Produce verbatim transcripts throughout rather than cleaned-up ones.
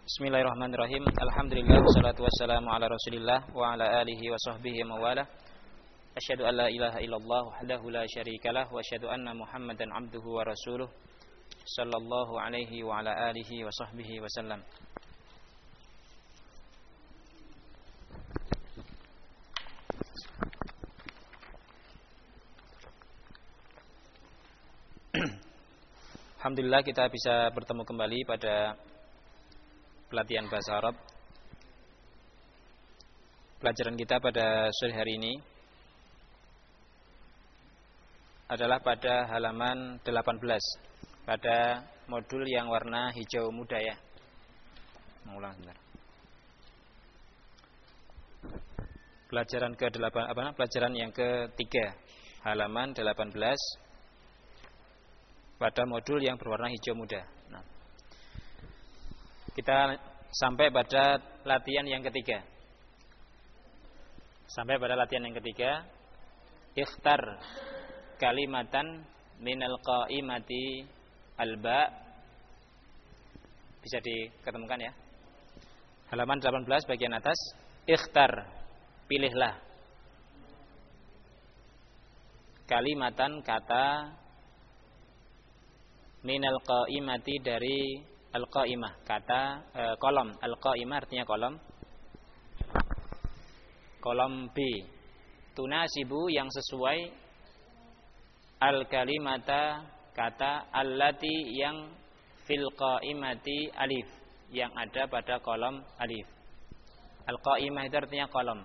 Bismillahirrahmanirrahim. Alhamdulillah wassalatu wassalamu ala Rasulillah wa ala alihi wa sahbihi wa wala. Asyhadu an la ilaha illallah wahdahu la syarikalah wa asyhadu anna Muhammadan abduhu wa rasuluh sallallahu alaihi wa ala alihi wa sahbihi wasallam. Alhamdulillah kita bisa bertemu kembali pada pelatihan bahasa Arab. Pelajaran kita pada sore hari ini adalah pada halaman delapan belas, pada modul yang warna hijau muda ya. Mengulang sebentar. Pelajaran ke delapan apa? Pelajaran yang ketiga, halaman delapan belas, pada modul yang berwarna hijau muda. Nah, kita sampai pada latihan yang ketiga. Sampai pada latihan yang ketiga. Ikhtar kalimatan minal qaimati alba. Bisa diketemukan ya. Halaman delapan belas bagian atas. Ikhtar, pilihlah. Kalimatan, kata, minal qaimati, dari al-qaimah, kata e, kolom. Al-qaimah artinya kolom. Kolom B. Tunasibu, yang sesuai. Al-kalimata, kata. Allati, yang fil qaimati alif, yang ada pada kolom alif. Al-qaimah itu artinya kolom.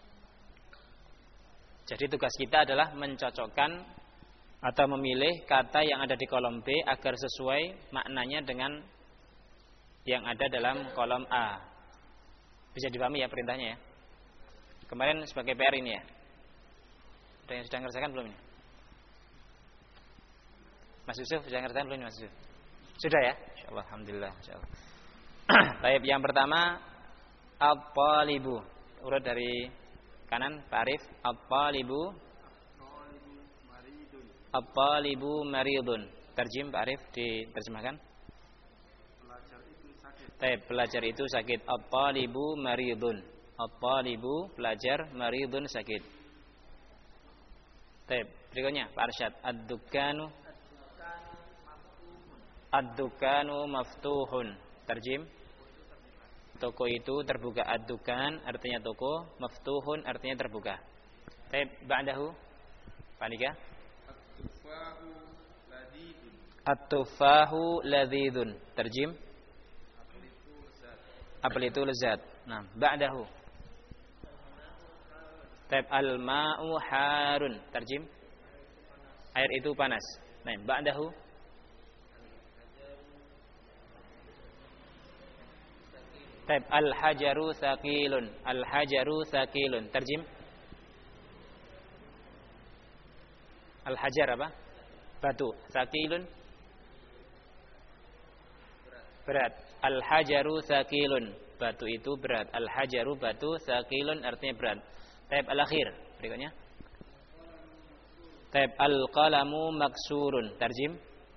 Jadi tugas kita adalah mencocokkan atau memilih kata yang ada di kolom B agar sesuai maknanya dengan yang ada dalam kolom A. Bisa dipahami ya perintahnya ya. Kemarin sebagai P R ini ya. Ada yang sudah ngerjakan belum ini? Mas Yusuf sudah ngerjakan belum ini Mas Yusuf? Sudah ya? Insyaallah, alhamdulillah, insyaallah. Baik, yang pertama at-talibu. Urut dari kanan, Pak Arif. At-talibu At-talibu maridun. Terjem Pak Arif, diterjemahkan. Pelajar itu sakit. Baik, pelajar itu sakit. At-talibu maridun. At-talibu, pelajar, maridun, sakit. Baik, berikutnya Pak Arsyad. Ad-dukkanu Ad-dukkanu maftuhun. Terjem. Toko itu terbuka. Ad-dukkan artinya toko, maftuhun artinya terbuka. Baik, ba'dahu Pak Nika. At-tufahu ladhidun. Terjem. Apel itu lezat. Nah, ba'dahu. Taib al-ma'u harun. Terjem. Air itu panas. Nah, ba'dahu. Taib al-hajaru thaqilun. Al-hajaru thaqilun. Terjem. Al-hajar apa? Batu. Thaqilun, berat. Al-hajaru thaqilun. Batu itu berat. Al-hajaru, batu. Thaqilun artinya berat. Taib al-akhir. Berikutnya. Taib al-qalamu maksurun. Terjem.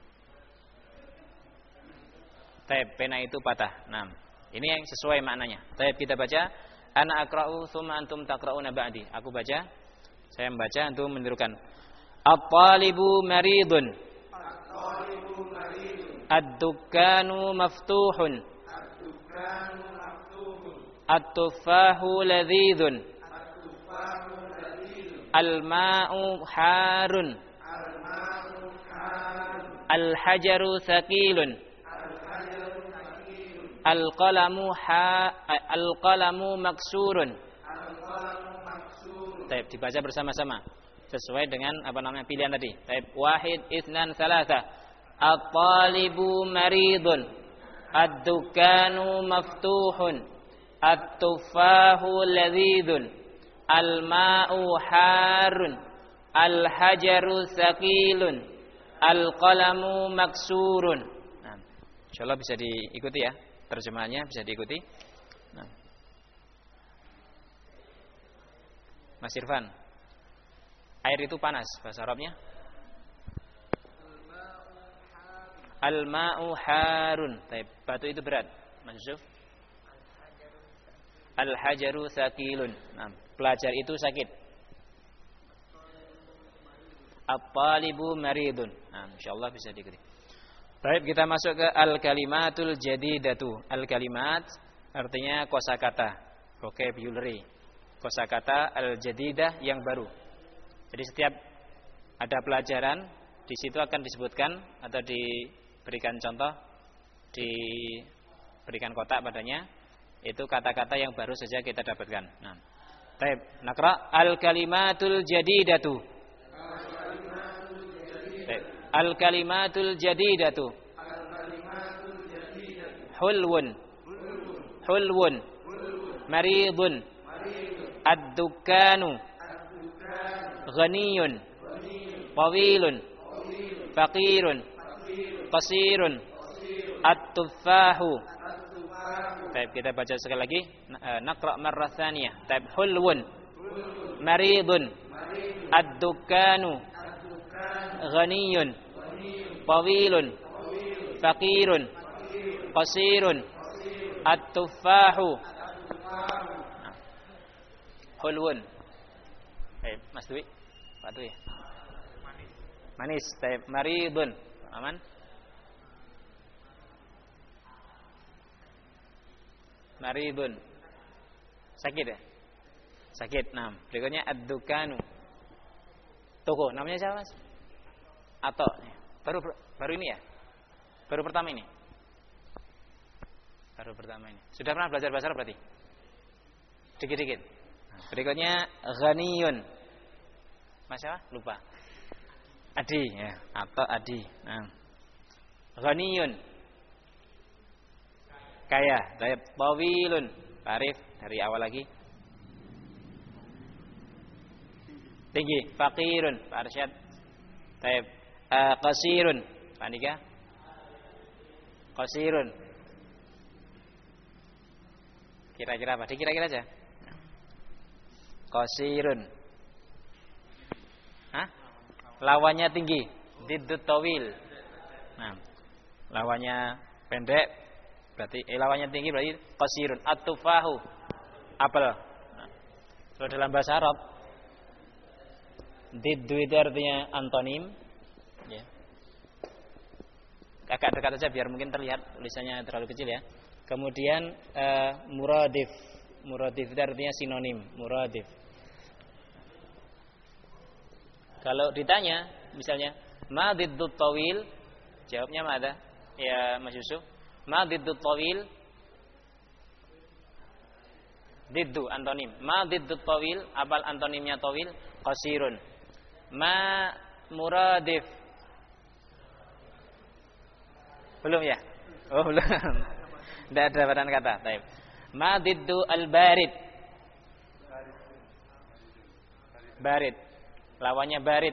Taib, pena itu patah. Nah, ini yang sesuai maknanya. Taib, kita baca. Ana akra'u thumma antum taqra'una ba'di. Aku baca, saya membaca, antum menirukan. At-talibu maridun. At-talibu maridun. Ad-dukkanu maftuhun. Ad-dukkanu maftuhun. At-tufahu ladhidun. At-tufahu ladhidun. Al-ma'u harun. Al-ma'u harun. Al-hajaru thaqilun. Al-hajaru thaqilun. Al-qalamu ha al-qalamu maksurun. Al-qalamu maksurun. Baik, dibaca bersama-sama sesuai dengan apa namanya pilihan tadi. Baik, wahid, itsnan, tsalatsa. At-talibu maridun. Ad-dukkanu maftuhun. At-tufahu ladhidun. Al-ma'u harun. Al-hajaru thaqilun. Al-qalamu maksurun. Nah, insyaallah bisa diikuti ya. Terjemahannya bisa diikuti. Nah. Mas Irfan, air itu panas, bahasa Arabnya? Al-ma'u harun. Batu itu berat. Mas Yusuf? Al-hajaru tsaqilun. Nah, pelajar itu sakit. At-talibu maridun. Nah, insyaallah bisa diikuti. Baik, kita masuk ke al-kalimatul jadidatu. Al-kalimat artinya kosakata, vocabulary. Kosakata al-jadidah yang baru. Jadi setiap ada pelajaran, di situ akan disebutkan atau diberikan contoh, diberikan kotak padanya, itu kata-kata yang baru saja kita dapatkan. Nah, baik, nakra al-kalimatul jadidatu. Al-kalimatul jadidatu. Hulwun. Hulwun. Maridun. Ad-dukkanu. Ghaniyun. Tawilun. Faqirun. Qasirun. At-tuffahu. Baik, kita baca sekali lagi. Naqra marrah tsaniyah. Baik, hulwun. Maridun. Ad-dukkanu. Ghaniyun. Tawilun. Faqirun. Qasirun. At-tuffahu. Hulwun. Eh, Mas Dwi, Pak Dwi. Manis. Manis. Taib. Maridun. Aman? Maridun. Sakit ya? Sakit. Nah, berikutnya ad-dukanu. Toko. Namanya siapa, Mas? Atau baru baru ini ya? Baru pertama ini. Baru pertama ini. Sudah pernah belajar bahasa Arab berarti? Dikit-dikit. Nah, berikutnya ghaniyun. Mas siapa? Lupa. Adi ya, atau Adi. Nah. Ghaniyun. Kaya. Taib. Tawilun. Arif dari awal lagi. Tinggi. Faqirun. Pak Arsyad. Taib. Uh, qasirun. Pak Andika. Qasirun. Kira-kira apa? Dikira-kira aja. Qasirun. Hah? Lawannya tinggi. Diddut tawil. Nah, lawannya pendek berarti eh, lawannya tinggi berarti qasirun. At-tufahu. Apel. Nah, kalau dalam bahasa Arab diddu itu artinya antonim ya. Agak dekat saja biar mungkin terlihat tulisannya terlalu kecil ya. Kemudian uh, muradif. Muradif itu artinya sinonim, muradif. Kalau ditanya misalnya ma diddut tawil, jawabnya mana? Ya Mas Yusuf. Ma diddut tawil. Diddu antonim. Ma diddut tawil, apal antonimnya tawil? Qasirun. Ma muradif. Belum ya? Oh, belum. Tidak ada badan kata. Baik. Ma diddu al-barid. Barid. Lawannya barid.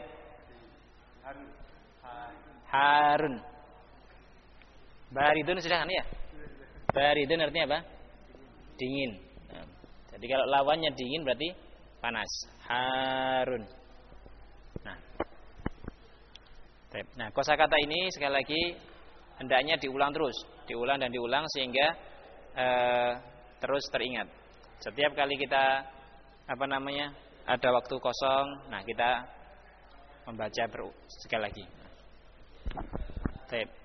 Harun. Baridun sudah kan ya? Baridun artinya apa? Dingin. Nah, jadi kalau lawannya dingin berarti panas. Harun. Nah. Baik. Nah, kosakata ini sekali lagi hendaknya diulang terus, diulang dan diulang sehingga uh, terus teringat. Setiap kali kita apa namanya ada waktu kosong, nah kita membaca ber sekali lagi. Baik.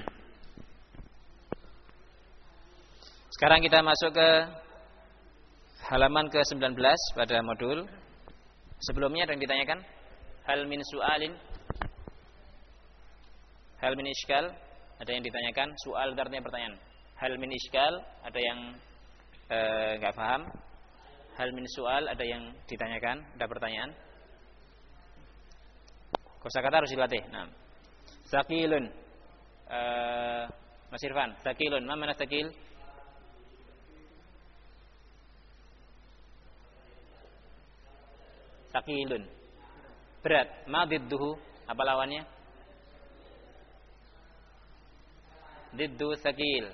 Sekarang kita masuk ke halaman ke sembilan belas pada modul. Sebelumnya ada yang ditanyakan? Hal min su'alin? Hal min iskal? Ada yang ditanyakan? Soal artinya pertanyaan. Hal min iskal? Ada yang enggak e, paham? Hal min soal? Ada yang ditanyakan? Ada pertanyaan? Kosakata harus dilatih. Nah, tsaqilun. E, Mas Irfan, tsaqilun. Ma mana tsaqil? Tsaqilun. Berat. Ma didduhu? Apa lawannya? Diddu tsaqil.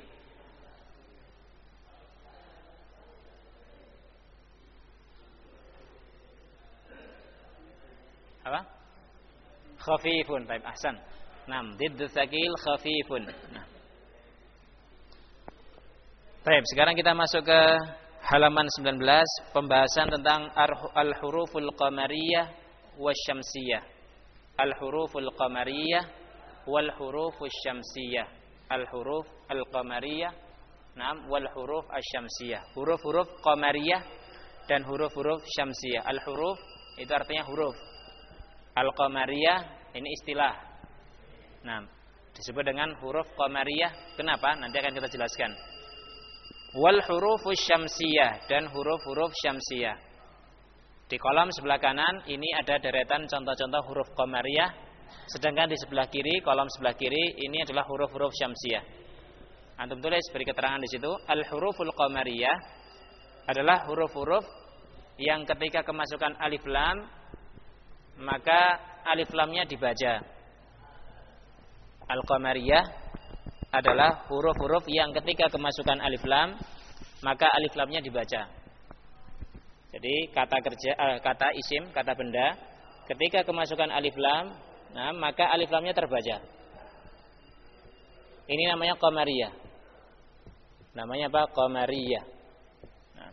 Apa? Khafifun. Baik, ahsan. Naam, diddu tsaqil khafifun. Nah. Baik, sekarang kita masuk ke halaman sembilan belas, pembahasan tentang al-huruful qamariyah wasyamsiyah. Al-huruful qamariyah wal hurufus syamsiyah. Al-huruf al-qamariyah, naam, wal huruf asy-syamsiyah. Huruf-huruf qamariyah dan huruf-huruf syamsiyah. Al-huruf itu artinya huruf. Al-qamariyah ini istilah. Nah, disebut dengan huruf qamariyah. Kenapa? Nanti akan kita jelaskan. Wal hurufus syamsiyah dan huruf-huruf syamsiyah. Di kolom sebelah kanan ini ada deretan contoh-contoh huruf qamariyah. Sedangkan di sebelah kiri, kolom sebelah kiri ini adalah huruf-huruf syamsiyah. Antum tulis beri keterangan di situ. Al-huruful qamariyah adalah huruf-huruf yang ketika kemasukan alif lam maka alif lamnya dibaca. Al-qamariyah adalah huruf-huruf yang ketika kemasukan alif lam maka alif lamnya dibaca. Jadi kata kerja, eh, kata isim, kata benda ketika kemasukan alif lam, nah, maka alif lamnya terbaca. Ini namanya qamariyah. Namanya apa? Qamariyah. Nah.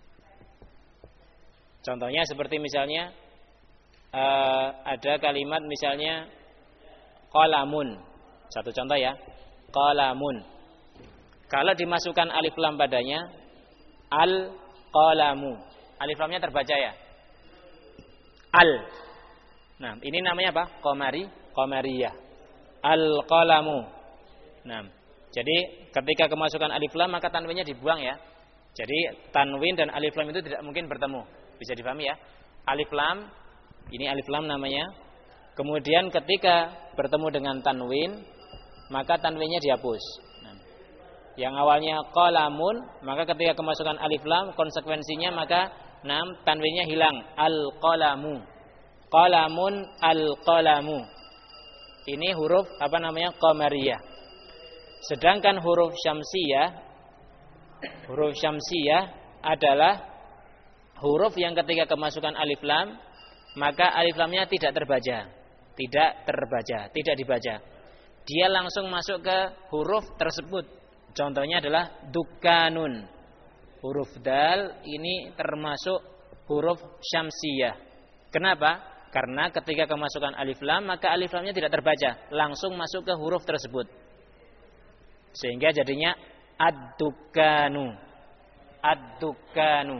Contohnya seperti misalnya uh, ada kalimat misalnya qalamun. Satu contoh ya. Qalamun. Kalau dimasukkan alif lam padanya, al-qalamu. Alif lamnya terbaca ya. Al. Nah, ini namanya apa? Qamari, qamariyah. Al-qalamu. Nah, jadi ketika kemasukan alif lam maka tanwinnya dibuang ya. Jadi tanwin dan alif lam itu tidak mungkin bertemu. Bisa dipahami ya? Alif lam, ini alif lam namanya. Kemudian ketika bertemu dengan tanwin, maka tanwinnya dihapus. Nah, yang awalnya qalamun, maka ketika kemasukan alif lam konsekuensinya maka nam tanwinnya hilang. Al-qalamu. Qalamun al-qalamu. Ini huruf apa namanya? Qamariyah. Sedangkan huruf syamsiyah, huruf syamsiyah adalah huruf yang ketika kemasukan alif lam maka alif lamnya tidak terbaca. Tidak terbaca, tidak dibaca. Dia langsung masuk ke huruf tersebut. Contohnya adalah dukanun. Huruf dal ini termasuk huruf syamsiyah. Kenapa? Karena ketika kemasukan alif lam maka alif lamnya tidak terbaca, langsung masuk ke huruf tersebut. Sehingga jadinya ad-dukanu. Ad-dukanu.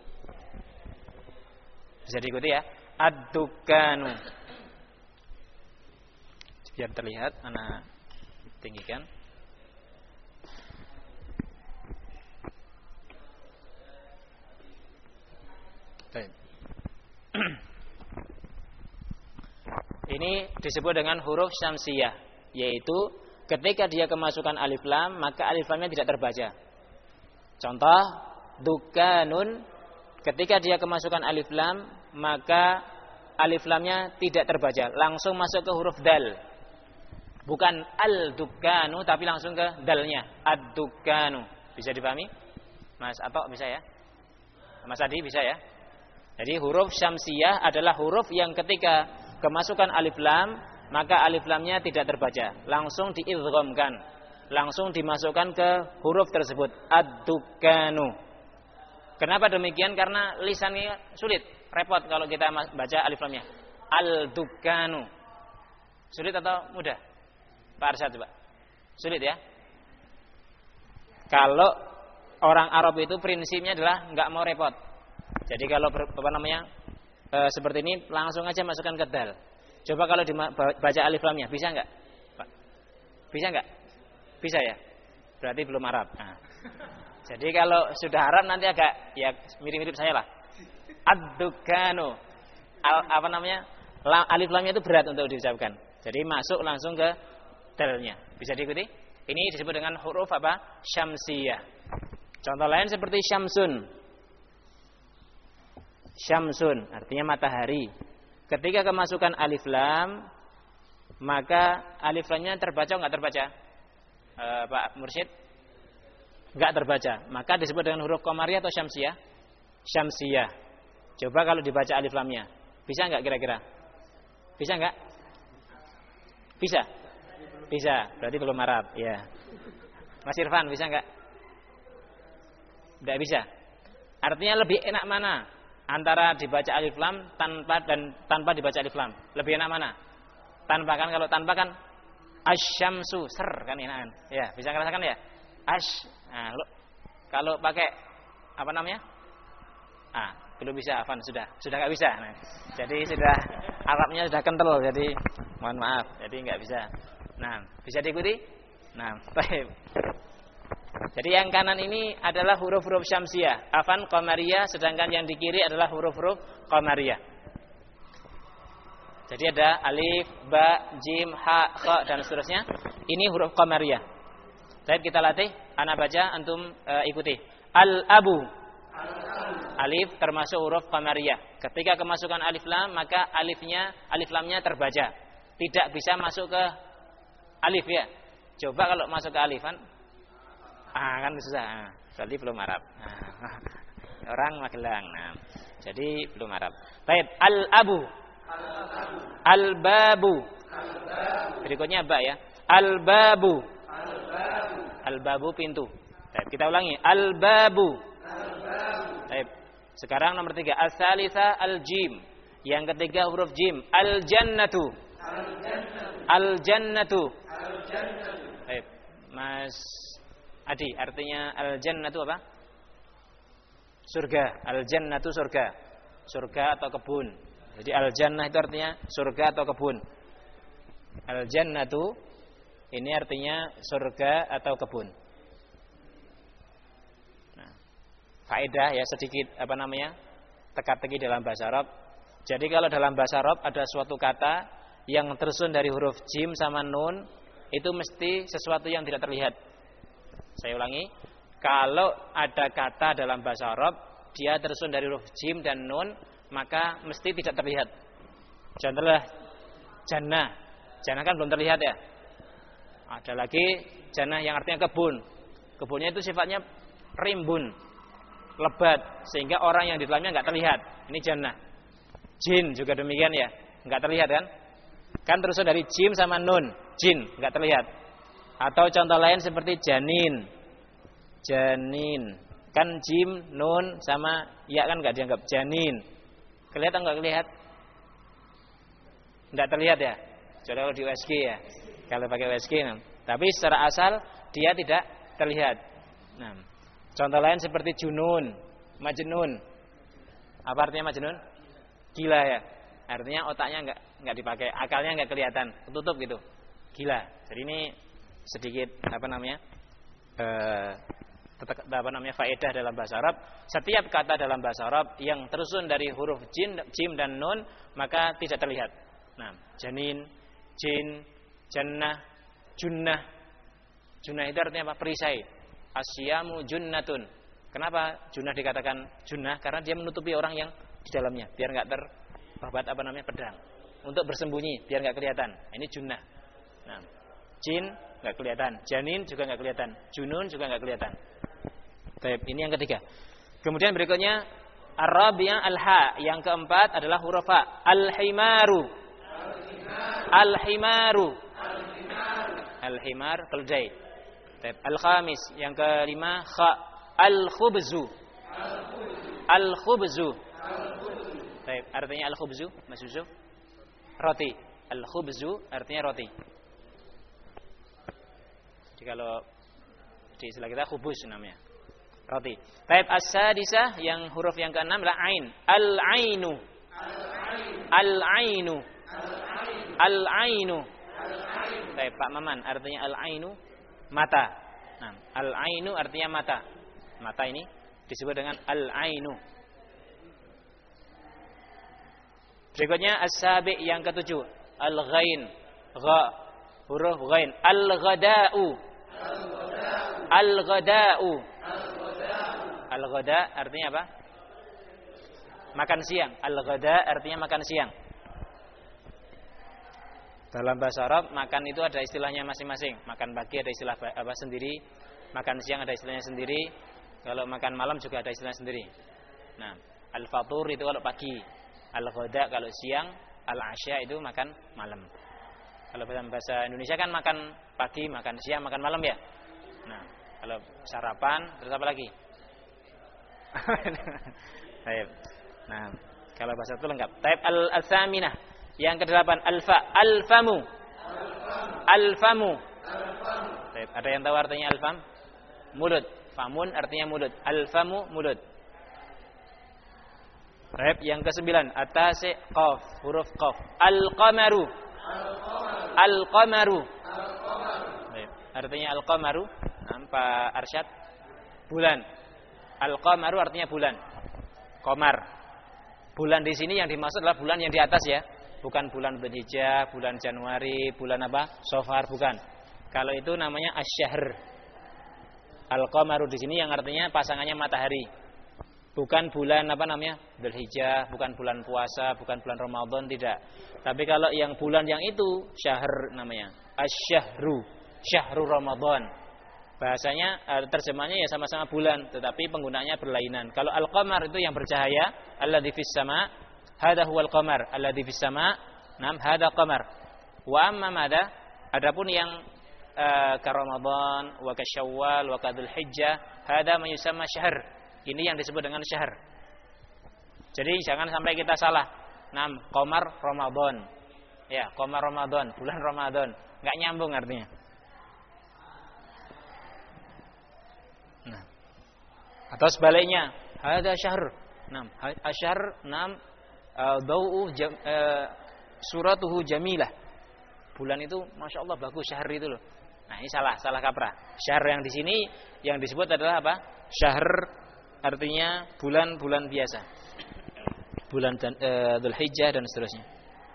Bisa diikuti ya? Ad-dukanu. Biar terlihat, ana tinggikan. Baik. Ini disebut dengan huruf syamsiyah, yaitu ketika dia kemasukan alif lam maka alif lamnya tidak terbaca. Contoh dukanun, ketika dia kemasukan alif lam maka alif lamnya tidak terbaca, langsung masuk ke huruf dal. Bukan al-dukanu tapi langsung ke dalnya, ad-dukanu. Bisa dipahami? Mas Atok bisa ya? Mas Adi bisa ya? Jadi huruf syamsiyah adalah huruf yang ketika kemasukan alif lam maka alif lamnya tidak terbaca, langsung diidghamkan, langsung dimasukkan ke huruf tersebut, ad-dukanu. Kenapa demikian? Karena lisannya sulit, repot kalau kita baca alif lamnya. Al-dukanu. Sulit atau mudah? Pak Arsyad coba. Sulit ya? Kalau orang Arab itu prinsipnya adalah enggak mau repot. Jadi kalau apa namanya? E, seperti ini langsung aja masukkan ke dal. Coba kalau dibaca alif lamnya, bisa enggak? Pak? Bisa enggak? Bisa ya? Berarti belum Arab. Nah. Jadi kalau sudah Arab nanti agak ya mirip-mirip saya lah. Ad-dukanu. Apa namanya? Alif lamnya itu berat untuk diucapkan. Jadi masuk langsung ke dalnya. Bisa diikuti? Ini disebut dengan huruf apa? Syamsiyah. Contoh lain seperti syamsun. Syamsun artinya matahari. Ketika kemasukan alif lam maka alif lamnya terbaca enggak terbaca? E, Pak Mursyid? Enggak terbaca. Maka disebut dengan huruf qamariyah atau syamsiyah? Syamsiyah. Coba kalau dibaca alif lamnya. Bisa enggak kira-kira? Bisa enggak? Bisa? Bisa. Berarti belum Arab, ya. Mas Irfan bisa enggak? Enggak bisa. Artinya lebih enak mana antara dibaca alif lam tanpa dan tanpa dibaca alif lam? Lebih enak mana? Tanpa kan, kalau tanpa kan asyamsu ser kan enakan. Ya, bisa ngerasakan ya? Ash. Nah, kalau pakai apa namanya? Ah, belum bisa, Afan sudah. Sudah enggak bisa. Nah, jadi sudah Arabnya sudah kental, jadi mohon maaf, jadi enggak bisa. Nah, bisa diikuti? Nah, baik. Jadi yang kanan ini adalah huruf-huruf syamsiah, Afan qamariyah, sedangkan yang di kiri adalah huruf-huruf qamariyah. Jadi ada alif, ba, jim, ha, kha dan seterusnya. Ini huruf qamariyah. Baik, kita latih, ana baca, antum e, ikuti. Al-abu. Alif termasuk huruf qamariyah. Ketika kemasukan alif lam, maka alifnya, alif lamnya terbaca. Tidak bisa masuk ke alif ya. Coba kalau masuk ke alifan, ah kan susah. Nah, berarti belum Arab. Nah, orang Magelang. Nah, jadi belum Arab. Baik, al-abu. Al-babu. Berikutnya ba ya. Al-babu. Al-babu pintu. Baik, kita ulangi. Al-babu. Baik. Sekarang nomor tiga. As-salisa al-jim. Yang ketiga huruf jim. Al-jannatu. Al-jannatu. Baik, Mas Adi, artinya al-jannatu apa? Surga. Al-jannatu surga. Surga atau kebun. Jadi al-jannah itu artinya surga atau kebun. Al-jannatu ini artinya surga atau kebun. Nah, faedah ya sedikit apa namanya? Teka-teki dalam bahasa Arab. Jadi kalau dalam bahasa Arab ada suatu kata yang tersusun dari huruf jim sama nun, itu mesti sesuatu yang tidak terlihat. Saya ulangi, kalau ada kata dalam bahasa Arab dia tersusun dari huruf jim dan nun, maka mesti tidak terlihat. Contohnya jannah. Jannah kan belum terlihat ya. Ada lagi jannah yang artinya kebun. Kebunnya itu sifatnya rimbun, lebat, sehingga orang yang di dalamnya enggak terlihat. Ini jannah. Jin juga demikian ya, enggak terlihat kan? Kan tersusun dari jim sama nun, jin, enggak terlihat. Atau contoh lain seperti janin. Janin. Kan jim, nun sama ya kan enggak dianggap janin. Kelihatan enggak kelihatan? Enggak terlihat ya. Coba kalau di U S G ya. Kalau pakai U S G. Nah. Tapi secara asal dia tidak terlihat. Nah, contoh lain seperti junun, majnun. Apa artinya majnun? Gila ya. Artinya otaknya enggak enggak dipakai, akalnya enggak kelihatan, tertutup gitu. Gila. Jadi ini sedikit apa namanya? Eh apa namanya faedah dalam bahasa Arab. Setiap kata dalam bahasa Arab yang tersusun dari huruf jin, jim dan nun maka tidak terlihat. Nah, janin, jin, jannah, junnah. Junnah itu artinya apa? Perisai. Asyamu junnatun. Kenapa junnah dikatakan junnah? Karena dia menutupi orang yang di dalamnya biar enggak terbabat apa namanya pedang. Untuk bersembunyi biar enggak kelihatan. Ini junnah. Nah, jin enggak kelihatan, janin juga enggak kelihatan, junun juga enggak kelihatan. Baik, ini yang ketiga. Kemudian berikutnya ar-rabi'ah al-ha, yang keempat adalah huruf ha. Al-himaru. Al-himaru. Al-himar keledai. Baik, al-khamis, yang kelima kha. Al-khubzu. Al-khubzu. Baik, artinya al-khubzu, Mas Yusuf? Roti. Al-khubzu artinya roti. Jadi kalau di istilah kita khubuz namanya. Roti. Baik, as-sadisah yang huruf yang keenam adalah ain. Al-ainu. Al-ainu. Al-ainu. Baik, Pak Maman, artinya al-ainu mata. Nah, al-ainu artinya mata. Mata ini disebut dengan al-ainu. Berikutnya as-sabi yang ketujuh, al-ghain. Gha, huruf ghain. Al-ghada'u. Al-ghada'u. Al-ghada artinya apa? Makan siang. Al-ghada artinya makan siang. Dalam bahasa Arab, makan itu ada istilahnya masing-masing. Makan pagi ada istilah apa sendiri, makan siang ada istilahnya sendiri. Kalau makan malam juga ada istilahnya sendiri. Nah, al-fatur itu kalau pagi, al-ghada kalau siang, al-asya itu makan malam. Kalau dalam bahasa Indonesia kan makan pagi, makan siang, makan malam ya. Nah, kalau sarapan terus apa lagi? Baik. Nah, kalau bahasa itu lengkap. Taib al-tsaminah. Yang kedelapan alfa, alfamu. Alfamu. Taib. Ada yang tahu artinya alfam? Mulut. Famun artinya mulut. Alfamu mulut. Taib. Yang kesembilan atase qaf, huruf qaf. Al-qamaru. Al-qamaru. Taib. Artinya al-qamaru. Nampak Arsyad? Bulan. Al-qamaru artinya bulan. Qamar. Bulan di sini yang dimaksud adalah bulan yang di atas ya. Bukan bulan Dzulhijjah, bulan Januari, bulan apa? Safar, bukan. Kalau itu namanya asy-syahr. Al-qamaru di sini yang artinya pasangannya matahari. Bukan bulan apa namanya? Dzulhijjah, bukan bulan puasa, bukan bulan Ramadan, tidak. Tapi kalau yang bulan yang itu syahr namanya. Asy-syahru, syahru Ramadan. Bahasanya terjemahnya ya sama-sama bulan, tetapi penggunaannya berlainan. Kalau al-qamar itu yang bercahaya, alladzi fis sama, hadza huwal qamar, alladzi fis sama, nam hadza qamar. Wa amma madza? Adapun yang uh, ka Ramadan, wa ka Syawal, wa ka Dzulhijjah, hadza ma yusamma syahr. Ini yang disebut dengan syahr. Jadi jangan sampai kita salah. Nam qamar Ramadan. Ya, qamar Ramadan, bulan Ramadan. Enggak nyambung artinya. Nah. Atau sebaliknya, hadza syahr. Nam, asyahr nam daw'u jam, uh, suratuhu jamilah. Bulan itu Masya Allah bagus, syahr itu loh. Nah, ini salah, salah kaprah. Syahr yang di sini yang disebut adalah apa? Syahr artinya bulan-bulan biasa. Bulan uh, Dzulhijjah dan seterusnya.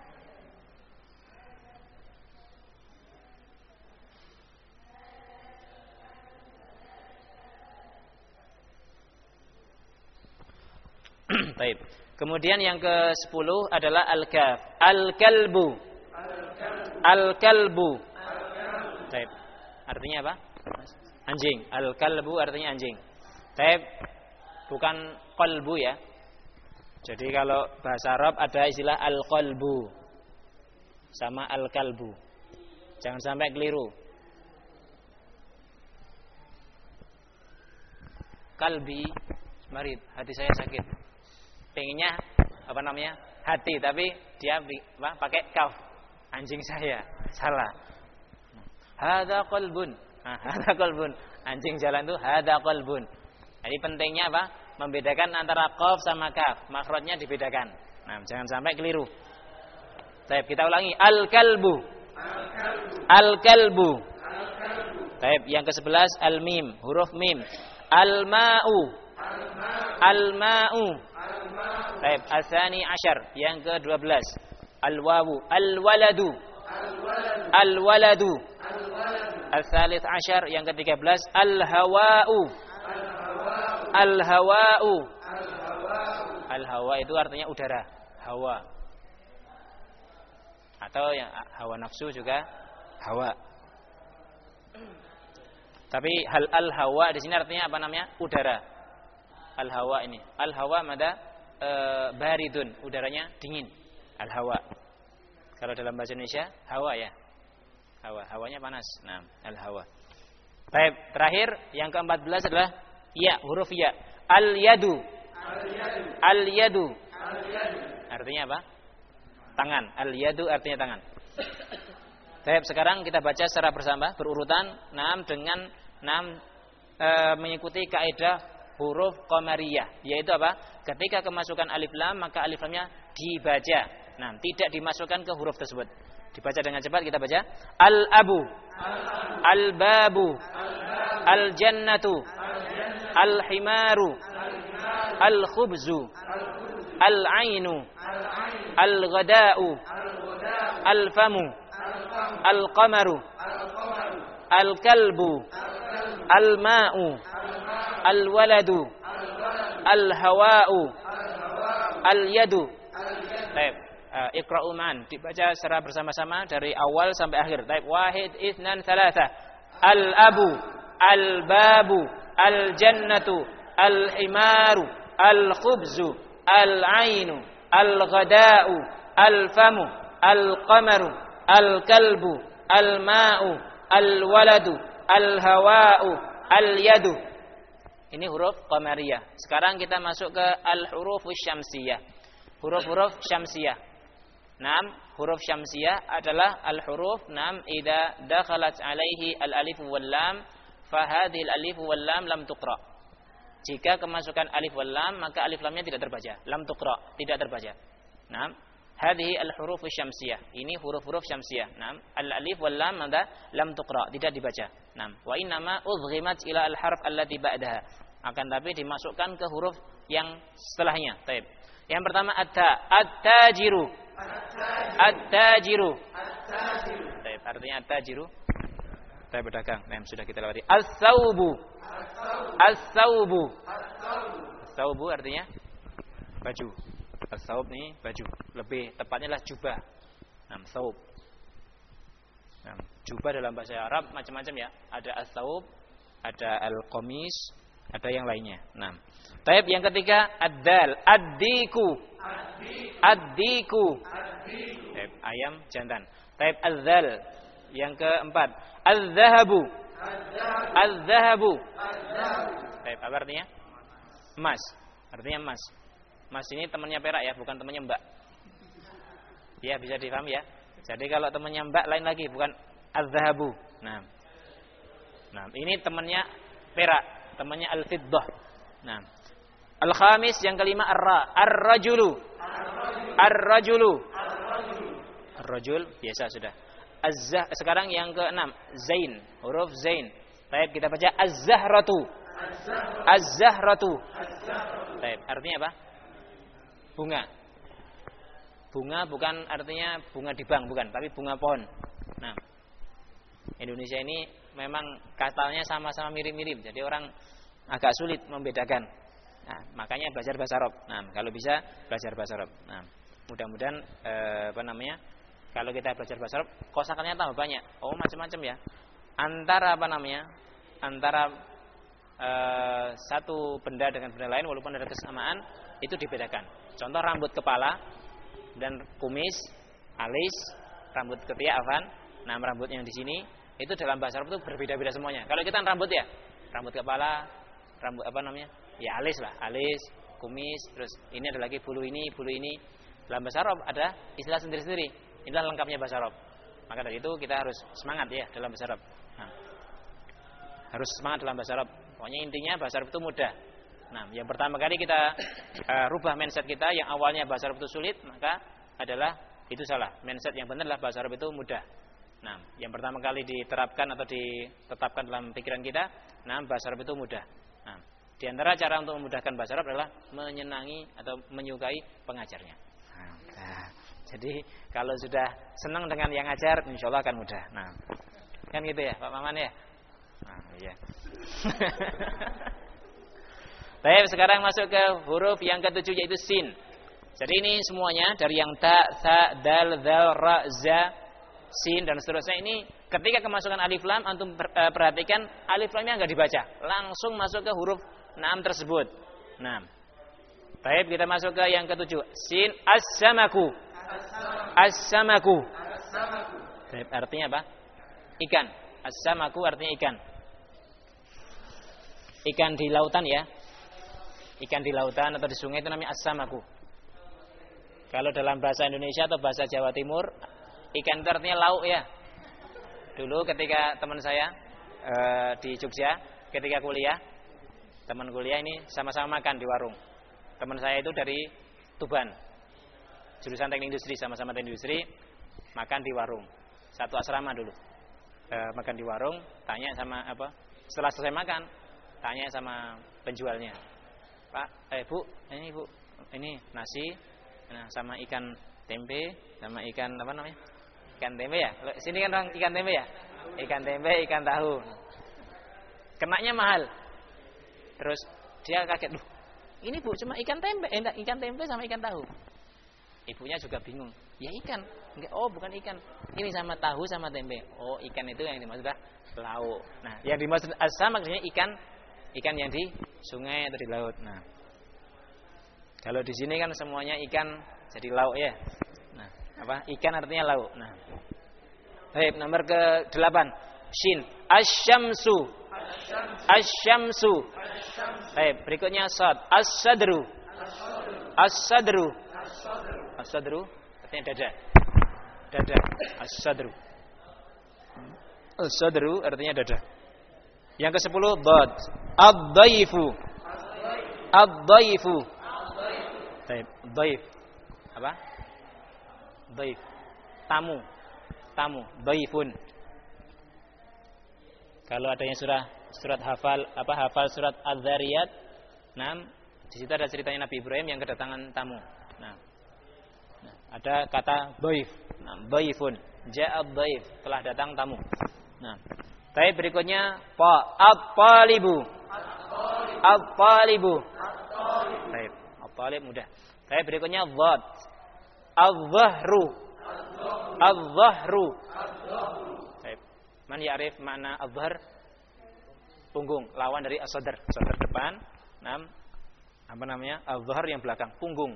Baik. Kemudian yang ke sepuluh adalah al-kaf. Al-kalbu. Al-kalbu. Baik. Artinya apa? Anjing. Al-kalbu artinya anjing. Baik. Bukan qalbu ya. Jadi kalau bahasa Arab ada istilah al-qalbu sama al-kalbu. Jangan sampai keliru. Kalbi marid, hati saya sakit. Pengennya apa namanya hati, tapi dia apa, pakai kaf, anjing saya, salah. Hada qalbun, nah, hada qalbun, anjing jalan itu hada qalbun. Jadi pentingnya apa? Membedakan antara qaf sama kaf, makhrajnya dibedakan. Nah, jangan sampai keliru. Baik, kita ulangi. Al kalbu, al kalbu. Baik, yang ke sebelas al mim, huruf mim. Al ma'u, al ma'u. Baik, asani asyar, yang ke dua belas. Al-wawu, al-waladu. Al-waladu. Al-thalith asyar, yang ke tiga belas. Al-hawa'u. Al-hawa'u. Al-hawa itu artinya udara, hawa. Atau yang hawa nafsu juga hawa. Tapi hal al-hawa di sini artinya apa namanya? Udara. Al-hawa ini. Al-hawa mada e, baridun, udaranya dingin. Al-hawa. Kalau dalam bahasa Indonesia, hawa ya. Hawa, hawanya panas. Nah, al-hawa. Baik, terakhir yang ke empat belas adalah ya, huruf ya. Al-yadu. Al-yadu. Al-yadu. Artinya apa? Tangan. Al-yadu artinya tangan. Baik, sekarang kita baca secara bersama berurutan enam dengan enam e, mengikuti kaidah huruf qamariyah, yaitu apa? Ketika kemasukan alif lam maka alif lamnya dibaca. Nah, tidak dimasukkan ke huruf tersebut. Dibaca dengan cepat, kita baca. Al-abu, al-babu, al-jannatu, al-himaru, al-khubzu, al-ainu, al-ghada'u, al-famu, al-qamaru, al-kalbu, al-ma'u, al-waladu, al-hawa'u, al-yadu. Baik, uh, iqra'u man, dibaca secara bersama-sama dari awal sampai akhir. Baik, wahid, itsnan, tsalatsa. Al-abu, al-babu, al-jannatu, al-himaru, al-khubzu, al-ainu, al-ghada'u, al-famu, al-qamaru, al-kalbu, al-ma'u, al-waladu, al-hawa'u, al-yadu. Ini huruf qamariyah. Sekarang kita masuk ke al-hurufus syamsiyah. Huruf-huruf syamsiyah. Naam, huruf syamsiyah adalah al-huruf nam idza dakhalat alaihi al-alif wal lam fa hadhihi al-alif wal lam lam tuqra. Jika kemasukan alif wal lam maka alif lamnya tidak terbaca. Lam tuqra, tidak terbaca. Naam, hadhihi al-hurufus syamsiyah. Ini huruf-huruf syamsiyah. Naam, al-alif wal lam maka lam tuqra, tidak dibaca. Naam, wa innama udghimat ila al-harf allati ba'daha. Akan tapi dimasukkan ke huruf yang setelahnya. Baik. Yang pertama at-ta, at-tajiru. At-tajiru. Baik, artinya at-tajiru. Saya berdagang. Nah, sudah kita lewati. As-saubu. As-saubu. As-saubu artinya baju. As-saub nih baju. Lebih tepatnya lah jubah. Nah, saub. Nah, jubah dalam bahasa Arab macam-macam ya. Ada as-saub, ada al-qamis, ada yang lainnya. Nah, taib yang ketiga ad-dal, ad-diku. Ad-diku. Taib ayam jantan. Taib az-zal. Yang keempat az-zahabu. Az-zahabu. Taib apa artinya? Emas. Artinya emas. Emas ini temannya perak ya, bukan temannya Mbak. Ya, bisa difahami ya. Jadi kalau temannya Mbak lain lagi, bukan az-zahabu. Nah. Nah, ini temannya perak, temannya al-fiddah. Nah. Al-khamis yang kelima ar-ra, ar-rajulu. Ar-rajulu. Ar-rajul biasa sudah. Az-zah sekarang yang keenam, zain, huruf zain. Baik, kita baca az-zahratu. Az-zahratu. Baik, artinya apa? Bunga. Bunga bukan artinya bunga di bank, bukan, tapi bunga pohon. Nah, Indonesia ini memang katanya sama-sama mirip-mirip, jadi orang agak sulit membedakan. Nah, makanya belajar bahasa Arab. Nah, kalau bisa belajar bahasa Arab. Nah, mudah-mudahan eh, apa namanya? Kalau kita belajar bahasa Arab, kosakatanya tambah banyak. Oh, macam-macam ya. Antara apa namanya? Antara eh, satu benda dengan benda lain walaupun ada kesamaan, itu dibedakan. Contoh rambut kepala dan kumis, alis, rambut ketiak, afan. Nah, rambut yang di sini itu dalam bahasa Arab itu berbeda-beda semuanya. Kalau kita rambut ya, rambut kepala, rambut apa namanya? Ya alis lah, alis, kumis, terus ini ada lagi bulu ini, bulu ini. Dalam bahasa Arab ada istilah sendiri-sendiri. Inilah lengkapnya bahasa Arab. Maka dari itu kita harus semangat ya dalam bahasa Arab. Nah, harus semangat dalam bahasa Arab. Pokoknya intinya bahasa Arab itu mudah. Nah, yang pertama kali kita uh, rubah mindset kita yang awalnya bahasa Arab itu sulit, maka adalah itu salah. Mindset yang benar adalah bahasa Arab itu mudah. Nah, yang pertama kali diterapkan atau ditetapkan dalam pikiran kita, nah bahasa Arab itu mudah. Nah, di antara cara untuk memudahkan bahasa Arab adalah menyenangi atau menyukai pengajarnya. Nah, jadi kalau sudah senang dengan yang ngajar, insya Allah akan mudah. Nah, kan gitu ya, Pak Maman ya. Nah, iya. Baik, sekarang masuk ke huruf yang ketujuh yaitu sin. Jadi ini semuanya dari yang ta, sa, dal, dzal, ra, za, sin dan seterusnya ini ketika kemasukan alif lam antum perhatikan alif lamnya enggak dibaca, langsung masuk ke huruf enam tersebut. Nah, baik kita masuk ke yang ketujuh, sin as-samaku. As-samaku. Baik, artinya apa? Ikan. As-samaku artinya ikan. Ikan di lautan ya. Ikan di lautan atau di sungai itu namanya as-samaku. Kalau dalam bahasa Indonesia atau bahasa Jawa Timur, ikan itu artinya lauk ya. Dulu ketika teman saya e, di Jogja, ketika kuliah, teman kuliah ini sama-sama makan di warung. Teman saya itu dari Tuban, jurusan teknik industri, sama-sama teknik industri, makan di warung. Satu asrama dulu. E, makan di warung, tanya sama apa? Setelah selesai makan, tanya sama penjualnya. Pak, eh Bu, ini Bu, ini nasi, nah, sama ikan tempe, sama ikan apa namanya? Ikan tempe ya? Sini kan orang ikan tempe ya? Ikan tempe, ikan tahu. Kenanya mahal. Terus dia kaget, duh, ini Bu cuma ikan tempe, eh, ikan tempe sama ikan tahu. Ibunya juga bingung. Ya ikan, enggak, oh bukan ikan. Ini sama tahu sama tempe. Oh ikan itu yang dimaksud lauk. Nah, yang dimaksud as-samak maksudnya ikan. Ikan yang di sungai atau di laut. Nah, kalau di sini kan semuanya ikan jadi lauk ya. Nah, apa? Ikan artinya lauk. Nah, baik, nomor ke delapan, shin, asyamsu. Asy-syamsu. Baik, berikutnya sad. As-sadru. As-sadru. As-sadru artinya dada. Dada. As-sadru. As-sadru artinya dada. Yang kesepuluh dad. Ad-dhaifu. Ad-dhaifu. Baik, dhaif. Apa? Dhaif. Tamu. Tamu, dhaifun. Kalau adanya surah surat hafal apa hafal surat Az-Zariyat, nah di situ ada ceritanya Nabi Ibrahim yang kedatangan tamu. Nah, nah ada kata dhaif. Nah, dhaifun, ja'a dhaif, telah datang tamu. Nah, baik berikutnya pa at-talibu. At-talibu. Baik, at-talib mudah. Baik berikutnya dhad. Az-zahru. Az-zahru. Baik. Man ya'rif makna az-zahr? Punggung, lawan dari as-sadr. Sadr depan, enam apa namanya? Az-zahr yang belakang, punggung.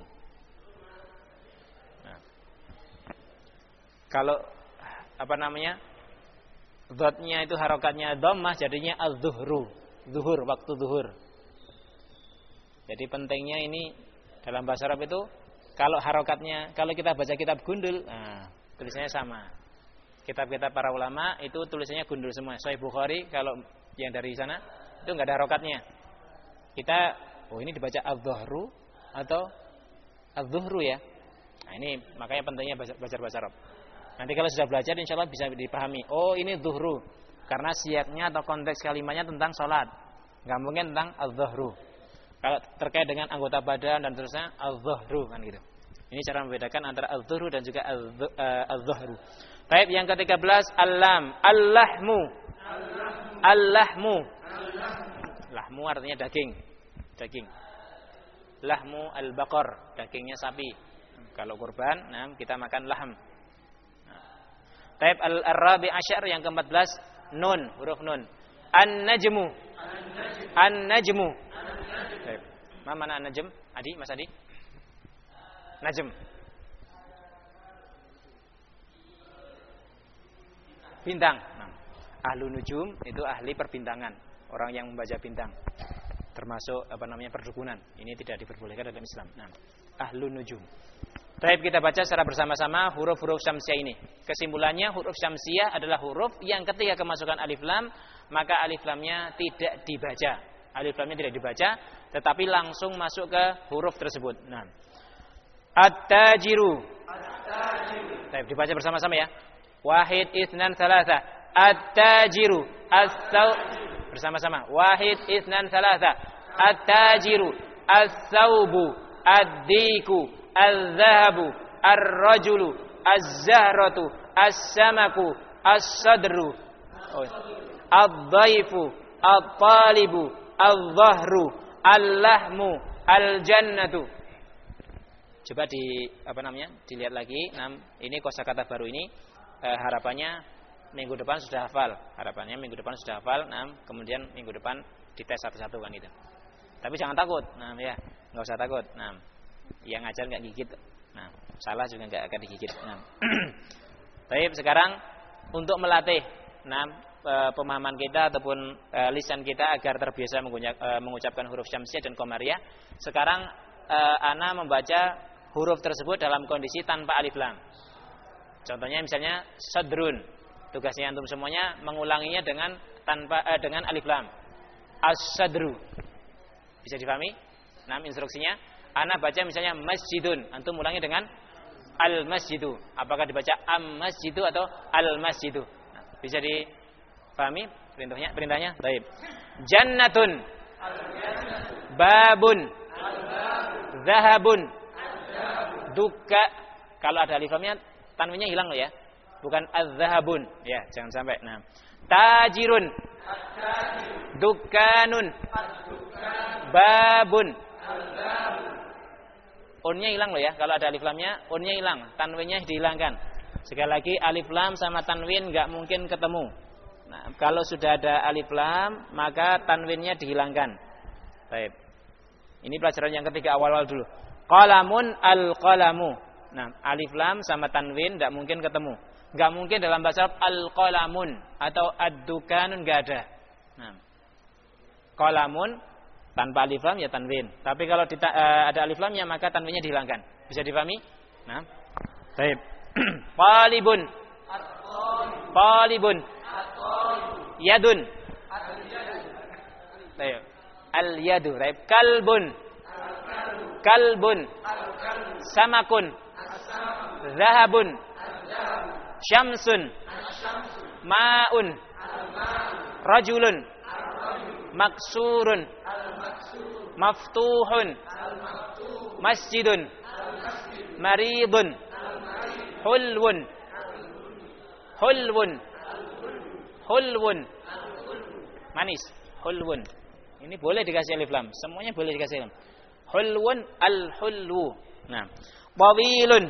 Nah. Kalau apa namanya? Dzatnya itu harokatnya dhammah jadinya az-zuhru. Zuhur, waktu zuhur. Jadi pentingnya ini dalam bahasa Arab itu kalau harokatnya, kalau kita baca kitab gundul, nah, tulisannya sama. Kitab-kitab para ulama itu tulisannya gundul semua. Sahih Bukhari kalau yang dari sana itu enggak ada harokatnya. Kita, oh ini dibaca az-zuhru atau az-zuhru ya. Nah ini makanya pentingnya belajar bahasa Arab. Nanti kalau sudah belajar insya Allah bisa dipahami. Oh ini zuhru karena siaknya atau konteks kalimatnya tentang sholat. Enggak mungkin tentang az-zuhru. Kalau terkait dengan anggota badan dan terusnya az-zuhru kan gitu. Ini cara membedakan antara az-zuhru dan juga az-zuhru. Baik, yang ketiga belas al-lam, al-lahmu. Al-lahmu. Lahmu artinya daging. Daging. Lahmu al-baqar, dagingnya sapi. Kalau kurban, nah kita makan lahm. Baik, al-rabi asyar yang keempat belas nun, huruf nun. An-najmu. An-najmu. Baik. Mana an-najm? Adi, Mas Adi? Najm. Bintang. Nah, ahlu nujum itu ahli perbintangan, orang yang membaca bintang. Termasuk apa namanya perdukunan. Ini tidak diperbolehkan dalam Islam. Nah, ahlu nujum. Baik, kita baca secara bersama-sama huruf-huruf syamsiah ini. Kesimpulannya huruf syamsiah adalah huruf yang ketika kemasukan alif lam, maka alif lamnya tidak dibaca. Alif lamnya tidak dibaca, tetapi langsung masuk ke huruf tersebut. Nah, at-tajiru. At-tajiru. Baik, dibaca bersama-sama ya. Wahid, itsnan, tsalatsa. At-tajiru. As-saw. Bersama-sama. Wahid, itsnan, tsalatsa. At-tajiru. As-saubu. Ad-diku. Az-zahabu. Ar-rajulu. Az-zahratu. As-samaku. As-sadru. Oh. Ad-dhaifu. At-talibu. Al-zahru, al-lahmu, al-jannatu. Coba di apa namanya? Dilihat lagi. Nah, ini kosakata baru ini eh, harapannya minggu depan sudah hafal. Harapannya minggu depan sudah hafal. Nah, kemudian minggu depan dites satu-satu kan itu. Tapi jangan takut. Nah, ya, enggak usah takut. Nah, yang ngajar enggak gigit. Nah, salah juga enggak akan digigit. Nah. Baik, sekarang untuk melatih nah pemahaman kita ataupun e, lisan kita agar terbiasa mengucap, e, mengucapkan huruf syamsiah dan qamariyah. Sekarang e, ana membaca huruf tersebut dalam kondisi tanpa alif lam. Contohnya misalnya sadrun. Tugasnya antum semuanya mengulanginya dengan tanpa e, dengan alif lam. As-sadru. Bisa difahami? Nah, instruksinya ana baca misalnya masjidun, antum ulangi dengan al-masjidu. Apakah dibaca am-masjidu atau al-masjidu? Nah, bisa di pahami perintahnya? Perintahnya, baik. Jannatun, babun, zahabun, duka. Kalau ada alif lamnya, tanwinnya hilang loh ya. Bukan az-zahabun, ya jangan sampai. Nah, tajirun, dukanun, babun. Unnya hilang loh ya. Kalau ada alif lamnya, unnya hilang, tanwinnya dihilangkan. Sekali lagi alif lam sama tanwin nggak mungkin ketemu. Nah, kalau sudah ada alif lam, maka tanwinnya dihilangkan. Baik. Ini pelajaran yang ketiga awal-awal dulu. Qalamun al-qalamu. Nah, alif lam sama tanwin tidak mungkin ketemu. Enggak mungkin dalam bahasa Arab al-qalamun atau ad-dukanun enggak ada. Nah, Qalamun tanpa alif lam ya tanwin. Tapi kalau dita, uh, ada alif lamnya maka tanwinnya dihilangkan. Bisa dipahami? Nah. Baik. Qalibun. Qalibun. Yadun. Baik. Al yadu. Baik. Kalbun. Kalbun. Samakun. Zahabun. Syamsun. Ma'un. Rajulun. Maksurun. Maftuhun. Masjidun. Maridun. Hulwun. Hulwun. Hulwun. Manis. Hulwun. Ini boleh dikasih alif lam. Semuanya boleh dikasih alif lam. Hulwun al-hulwu. Nah. Tawilun.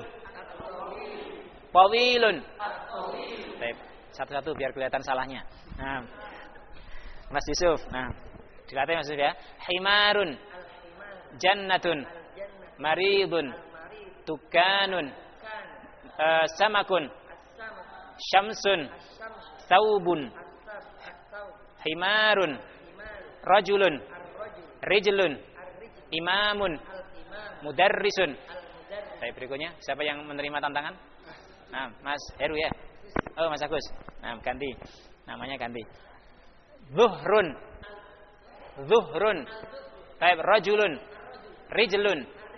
Tawilun. Baik. Satu-satu biar kelihatan salahnya. Nah. Mas Yusuf. Nah. Dilatih Mas Yusuf ya. Himarun. Jannatun. Maridun. Tukanun. Uh, samakun. Syamsun. Thawbun. Himarun. Rajulun. Rijlun. Imamun. Mudarrisun. Baik, berikutnya siapa yang menerima tantangan? Nah, Mas Heru ya. Oh, Mas Agus. Nah, ganti. Namanya ganti. Zuhrun. Zuhrun. Baik, rajulun. Rijlun.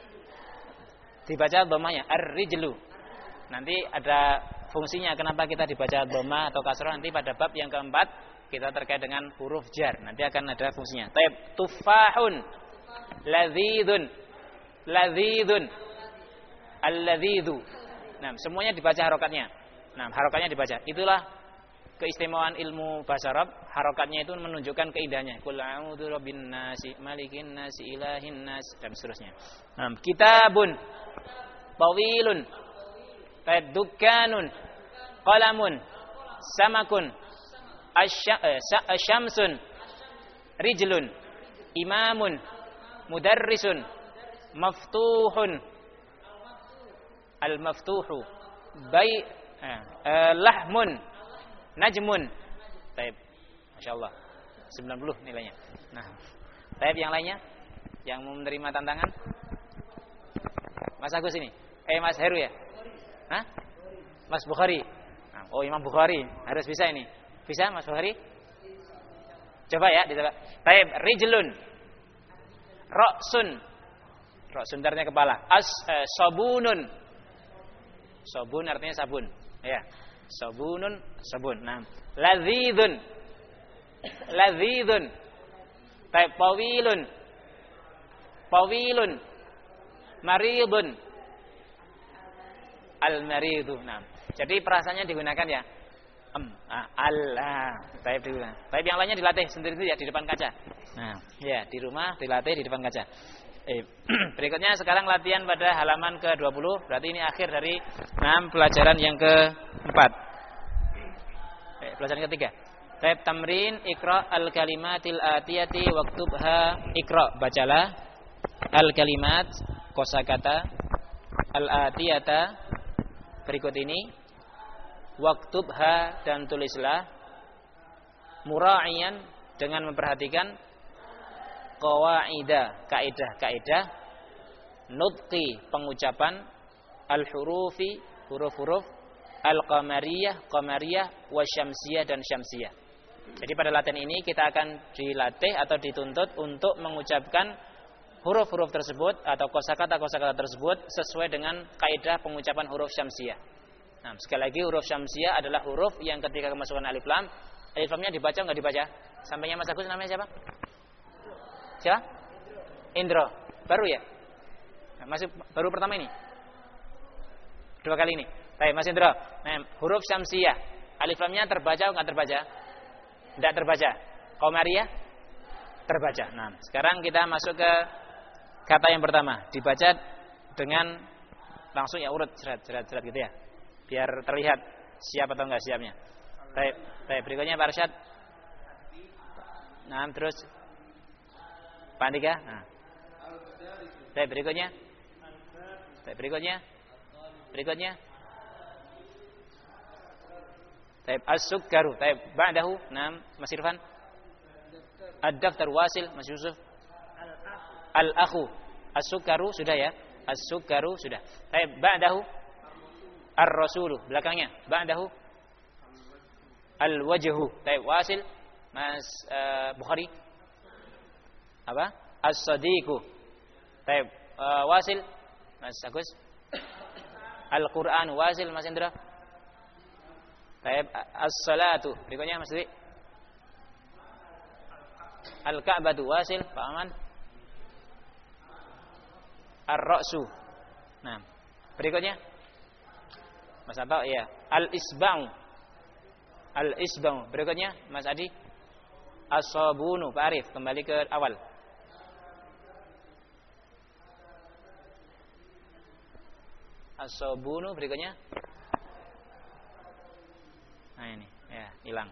Dibaca dhammahnya ar-rijlu. Nanti ada fungsinya kenapa kita dibaca dhamma atau kasrah nanti pada bab yang keempat kita terkait dengan huruf jar. Nanti akan ada fungsinya. Baik, tufahun. Ladzidun. Ladzidun. Al-ladzidhu. Nah, semuanya dibaca harokatnya. Nah, harokatnya dibaca. Itulah keistimewaan ilmu bahasa Arab. Harokatnya itu menunjukkan keindahannya. Qul a'udzu birabbin nasi, malikin nasi, ilahin nas dan seterusnya. Nah, kitabun. Tawilun. Dukkanun. Qalamun. Samakun. Asyamsun. Rijlun. Imamun. Mudarrisun. Maftuhun. Al-maftuhu. Bai eh, eh, lahmun. Najmun. Baik. Masyaallah. sembilan puluh nilainya. Nah. Baik, yang lainnya yang mau menerima tantangan? Mas Agus ini. Eh Mas Heru ya? Hah? Mas Bukhari. Nah, oh, Imam Bukhari. Harus bisa ini. Bisa Mas Bukhari? Coba ya, dicoba. Baik, rijlun. Ra'sun. Ra'sun artinya kepala. As eh, sabunun. Sabun artinya sabun. Ya. Sabunun, sabun. Nah, ladzidun. Ladzidun. Baik, tawilun. Tawilun. Maridun. Al-maridu. Nah, jadi perasaannya digunakan ya. Em, ah, Allah. Baik digunakan. Baik, yang lainnya dilatih sendiri ya di depan kaca. Nah, ya, di rumah dilatih di depan kaca. Eh, berikutnya sekarang latihan pada halaman ke dua puluh. Berarti ini akhir dari enam pelajaran yang keempat. Eh, pelajaran ketiga. Baik, tamrin iqra al-kalimatil atiyati waktubha. Iqra, bacalah al-kalimat, kosakata al-atiyata berikut ini. Waktubha, dan tulislah. Mura'iyan, dengan memperhatikan qawaidah, kaidah-kaidah. Nutqi, pengucapan. Al-hurufi, huruf-huruf. Al-qamariyah, qamariyah. Wasyamsiyah, dan syamsiyah. Jadi pada latihan ini kita akan dilatih atau dituntut untuk mengucapkan huruf-huruf tersebut atau kosakata-kosakata tersebut sesuai dengan kaidah pengucapan huruf syamsiyah. Nah, sekali lagi huruf syamsiyah adalah huruf yang ketika kemasukan alif lam, alif lamnya dibaca enggak dibaca? Sampainya Mas Agus namanya siapa? Siapa? Indro. Baru ya? Nah, masih baru pertama ini. Dua kali ini. Baik, Mas Indro. Nah, huruf syamsiyah, alif lamnya terbaca atau enggak terbaca? Tidak terbaca. Qamariyah terbaca. Nah, sekarang kita masuk ke kata yang pertama. Dibaca dengan langsung ya urut cerat-cerat gitu ya. Biar terlihat siap atau enggak siapnya. Baik, baik, berikutnya Pak Arsyad. Nah, terus Pak Andika. Nah. Baik, berikutnya. Baik, berikutnya. Berikutnya. Baik, as-sukkaru. Baik, ba'dahu. Nah, Mas Irfan. Ad-daftar wasil Mas Yusuf. Al-akhu. As-sukaru sudah ya. As-sukaru sudah. Baik, ba'dahu ar-rasulu. Belakangnya ba'dahu al-wajhu. Baik, wasil Mas uh, Bukhari. Apa? As-sadiqu. Baik, uh, wasil Mas Agus. Al-Qur'an wasil Mas Indra. Baik, as-salatu. Berikutnya Mas Dwi. Al-Ka'batu wasil Pak Aman. Ar-ra'su. Nah, berikutnya Mas Atta ya. Al-isba'u. Al-isba'u. Berikutnya Mas Adi. As-sabunu. Pak Arif kembali ke awal. As-sabunu berikutnya. Nah ini ya, hilang.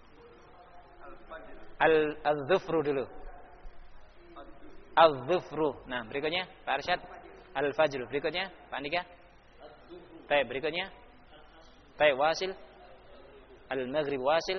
Al-dhufru dulu. Al-dhufru. Nah, berikutnya Pak Arsyad. Al-fajru. Berikutnya Pak Andika. Baik, berikutnya. Baik, wasil. Al-maghrib wasil.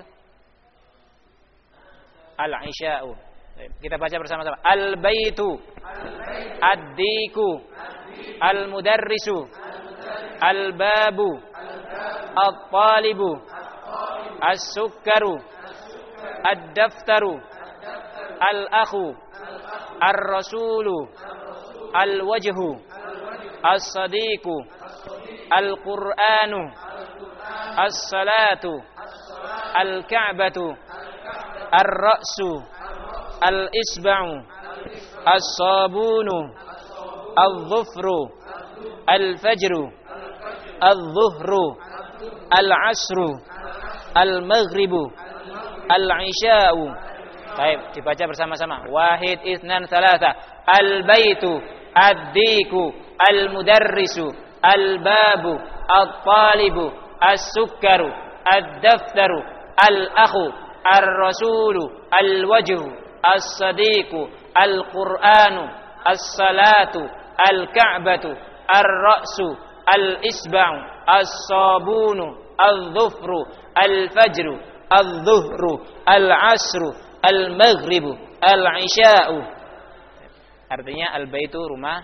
Al-isya'u. Kita baca bersama-sama. Al-baitu. Ad-diku. Al-mudarrisu. Al-babu. At-talibu. As-sukkaru. Ad-daftaru. Al-akhu. Ar-rasulu. Al-wajhu. As-sadiqu. Al-qur'anu. As-salatu. Al-ka'batu. Ar-ra'su. Al-isba'u. As-sabunu. Al-dhufru. Al-fajru. Al-dhuhru. Al-asru. Al-maghribu. Al-isya'u. Baik, dibaca bersama-sama. Wahid, itsnan, tsalatsa. Al-baitu, ad-diku, al-mudarrisu, al-babu, at-talibu, as-sukkaru, ad-daftaru, al-akhu, ar-rasulu, al-wajhu, as-sadiqu, al-qur'anu, as-salatu, al-ka'batu, ar-ra'su, al-isba'u, as-sabunu, al-dhufru, al-fajru, al-dhuhru, al-asru, al-maghribu, al-isya'u. Artinya al-baitu rumah,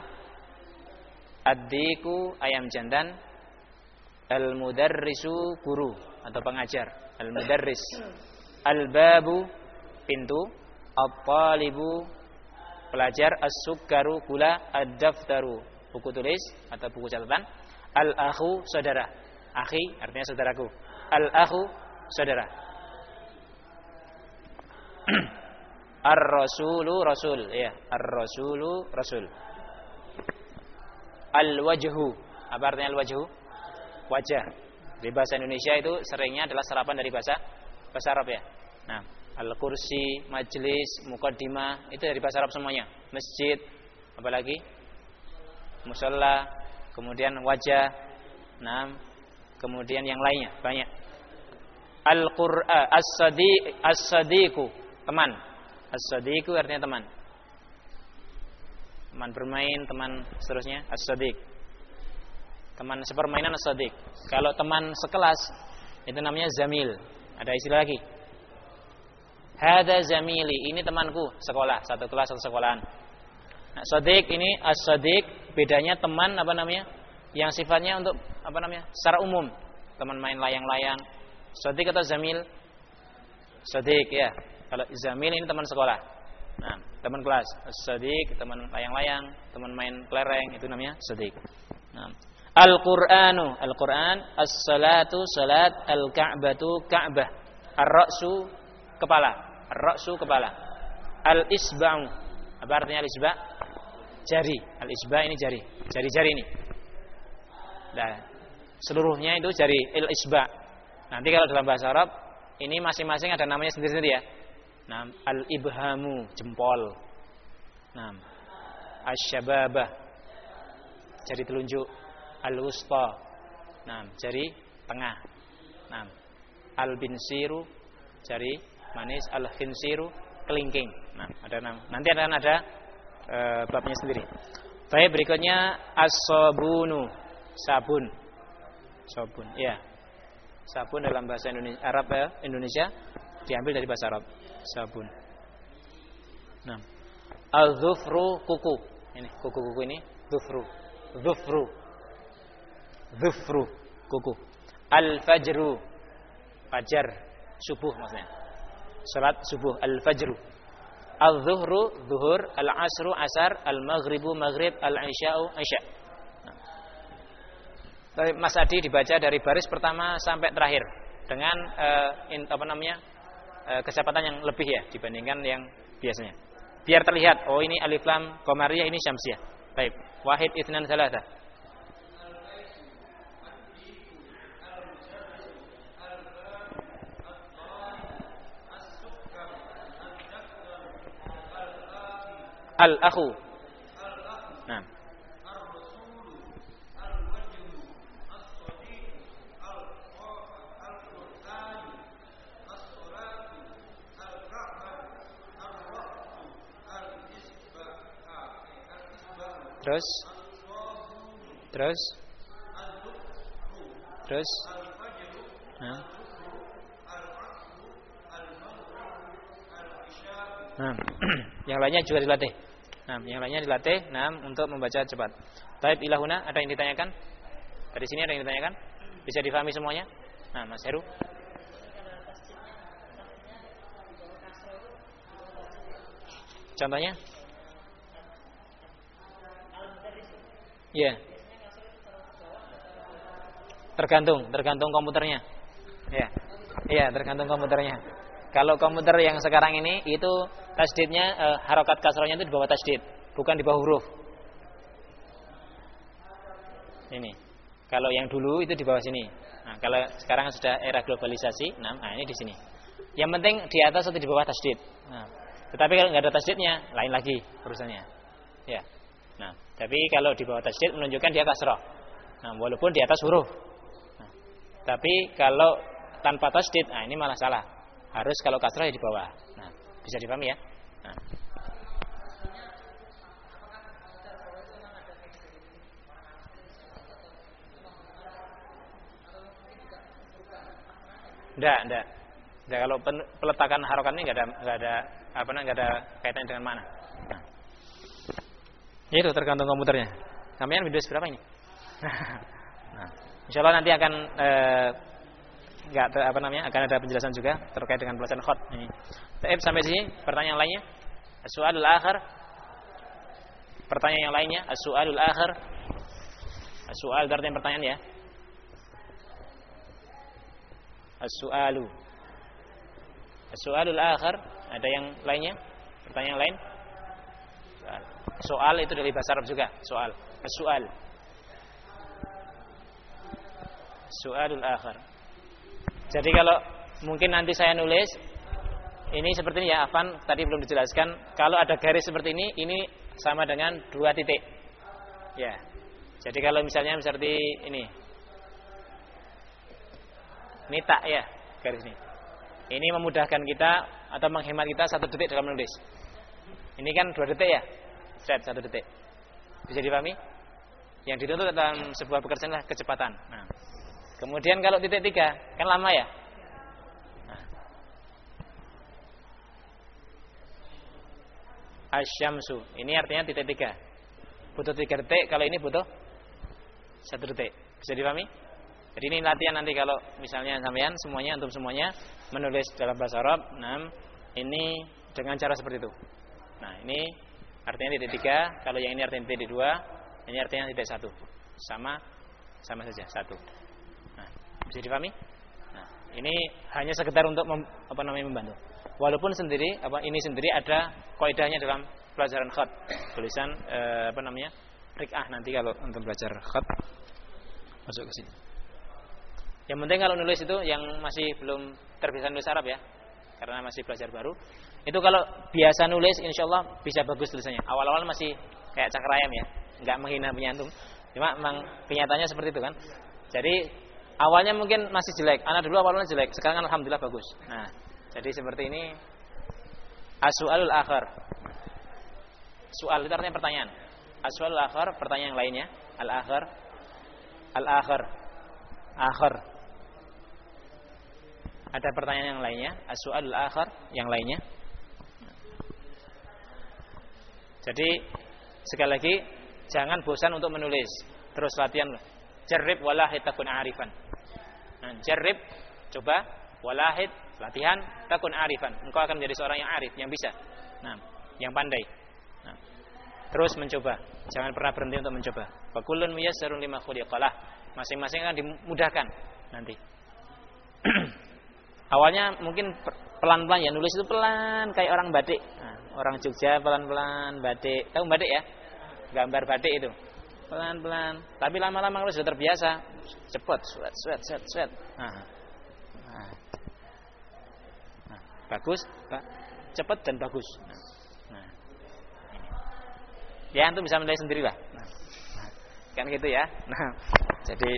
ad-diku ayam jantan, al-mudarrisu guru atau pengajar, al-mudarris, al-babu pintu, at-talibu pelajar, as-sukkaru gula, ad-daftaru buku tulis atau buku catatan, al-akhu saudara, akhi artinya saudaraku, al-akhu saudara. Ar-rasulu rasul ya, ar-rasulu rasul. Al-wajhu, apa artinya al-wajhu? Wajah. Di bahasa Indonesia itu seringnya adalah serapan dari bahasa bahasa Arab ya. Nah, al-kursi, majlis, muqaddimah itu dari bahasa Arab semuanya. Masjid, apalagi musalla, kemudian wajah. Nah, kemudian yang lainnya banyak. Al-Qur'an, as-sadiq, as-sadiqu, teman. As-sadiqu artinya teman. Teman bermain, teman seterusnya as-sadiq. Teman sepermainan as-sadiq. Kalau teman sekelas itu namanya zamil. Ada istilah lagi. Hada zamili, ini temanku sekolah, satu kelas satu sekolahan. Nah, sadiq ini as-sadiq, bedanya teman apa namanya? Yang sifatnya untuk apa namanya? Secara umum, teman main layang-layang. Sadiq atau zamil? Sadiq ya. Kalau zamil ini teman sekolah. Nah, teman kelas. Sadiq, teman layang-layang, teman main kelereng, itu namanya sadiq. Nah, Al-Qur'anu, Al-Qur'an, as-salatu, salat, al-ka'batu, ka'bah. Ar-ra'su, kepala. Ar-ra'su, kepala. Al-isba'u, apa artinya al-isba'? Jari. Al-isba' ini jari. Jari-jari ini. Nah, seluruhnya itu jari al-isba'. Nanti kalau dalam bahasa Arab ini masing-masing ada namanya sendiri-sendiri ya. Nah, al-ibhamu, jempol. Nah, asy-syababah, jari telunjuk. Al-wusta, nah, jari tengah. Nah, al-binsiru, jari manis. Al-khinsiru, kelingking. Nah, ada nama. Nanti akan ada e, babnya sendiri. Baik, berikutnya as-sabunu, sabun. Sabun, ya. Sabun dalam bahasa Indonesia, Arab ya, Indonesia diambil dari bahasa Arab. Sabun. Nah. Al-dhufru kuku. Ini kuku-kuku ini dhufru. Dhufru. Dhufru kuku. Al-fajru fajar, subuh maksudnya. Salat subuh, al-fajru. Al-zuhru zuhur, al-asru asar, al-maghribu maghrib, al-isya'u isya'. Nah. Mas Adi dibaca dari baris pertama sampai terakhir dengan uh, in, apa namanya? Uh, kecepatan yang lebih ya dibandingkan yang biasanya. Biar terlihat, oh ini alif lam qamariyah, ini syamsiyah. Baik. Wahid itsnan tsalatsa. Al-akhu. Nah. Terus Terus Terus Nah, nah. Yang lainnya juga dilatih. Nah, yang lainnya dilatih nah, untuk membaca cepat. Taib ilahuna, ada yang ditanyakan? Dari sini ada yang ditanyakan? Bisa difahami semuanya? Nah, Mas Heru. Contohnya? Iya. Yeah. Tergantung, tergantung komputernya. Iya. Yeah. Iya, yeah, tergantung komputernya. Kalau komputer yang sekarang ini itu tasdidnya eh, harokat kasrohnya itu di bawah tasdid, bukan di bawah huruf. Ini. Kalau yang dulu itu di bawah sini. Nah, kalau sekarang sudah era globalisasi, nah, nah ini di sini. Yang penting di atas atau di bawah tasdid. Nah, tetapi kalau nggak ada tasdidnya, lain lagi urusannya. Ya. Nah, tapi kalau di bawah tasdid menunjukkan dia kasroh. Nah, walaupun di atas huruf. Nah, tapi kalau tanpa tasdid, nah ini malah salah. Harus kalau kasrah ya di bawah. Nah, bisa dipahami ya? Nah. Enggak, enggak. Enggak, kalau peletakan harokat ini enggak ada enggak ada apa namanya enggak ada kaitannya dengan mana. Nah. Ya itu tergantung komputernya. Sampean Windows berapa ini? Nah, insyaallah nanti akan eh, enggak apa namanya akan ada penjelasan juga terkait dengan pelajaran khot ini. Baik, sampai sini pertanyaan lainnya. As-su'alul akhir. Pertanyaan yang lainnya, as-su'alul akhir. As-su'al artinya pertanyaan ya. As-su'alu. As-su'alul akhir, ada yang lainnya? Pertanyaan lain? Soal. Soal itu dari bahasa Arab juga, soal. As-su'al. As-su'alul akhir. Jadi kalau mungkin nanti saya nulis ini seperti ini ya, Afan tadi belum dijelaskan. Kalau ada garis seperti ini, ini sama dengan dua titik. Ya. Jadi kalau misalnya seperti ini, ini tak ya garis ini. Ini memudahkan kita atau menghemat kita satu detik dalam menulis. Ini kan dua detik ya, set satu detik. Bisa dipahami? Yang dituntut dalam sebuah pekerjaan adalah kecepatan. Nah. Kemudian kalau titik tiga, kan lama ya. Nah. Asyamsu, ini artinya titik tiga. Butuh tiga detik, kalau ini butuh satu detik. Bisa dipahami? Jadi ini latihan nanti kalau misalnya sampean semuanya, untuk semuanya menulis dalam bahasa Arab. Nah, ini dengan cara seperti itu. Nah, ini artinya titik tiga, kalau yang ini artinya titik dua, ini artinya titik satu. Sama, sama saja, satu. Bisa dipahami? Nah, ini hanya sekedar untuk mem, apa namanya membantu. Walaupun sendiri apa ini sendiri ada kaidahnya dalam pelajaran khat. Tulisan eh, apa namanya? Rik'ah nanti kalau untuk belajar khat masuk ke sini. Yang penting kalau nulis itu yang masih belum terbiasa nulis Arab ya. Karena masih belajar baru. Itu kalau biasa nulis insyaallah bisa bagus tulisannya. Awal-awal masih kayak cakar ayam ya. Enggak menghina penyantum. Cuma memang kenyataannya seperti itu kan. Jadi awalnya mungkin masih jelek, anak dulu awalnya jelek, sekarang kan alhamdulillah bagus. Nah, jadi seperti ini. As-su'alul akhir. Soal itu artinya pertanyaan. As-su'alul akhir, pertanyaan yang lainnya. Al-akhir. Al-akhir. Akhir. Ada pertanyaan yang lainnya. As-su'alul akhir, yang lainnya. Jadi sekali lagi jangan bosan untuk menulis. Terus latihan. Jarrib walahid takun arifan. Nah, jarrib, coba, walahid, latihan, takun arifan. Engkau akan menjadi seorang yang arif, yang bisa. Nah, yang pandai. Nah, terus mencoba. Jangan pernah berhenti untuk mencoba. Fa kullun muyassarun lima khuliqalah. Masing-masing akan dimudahkan nanti. Awalnya mungkin pelan-pelan ya, nulis itu pelan kayak orang batik. Nah, orang Jogja pelan-pelan batik. Tahu batik ya? Gambar batik itu. Pelan-pelan. Tapi lama-lama kalau sudah terbiasa, cepat, sweat, sweat, sweat, sweat. Nah. Nah. Nah, bagus, Pak. Cepat dan bagus. Nah. Nah. Ini. Ya, antum bisa menilai sendirilah. Nah. Nah. Kan gitu ya. Nah, jadi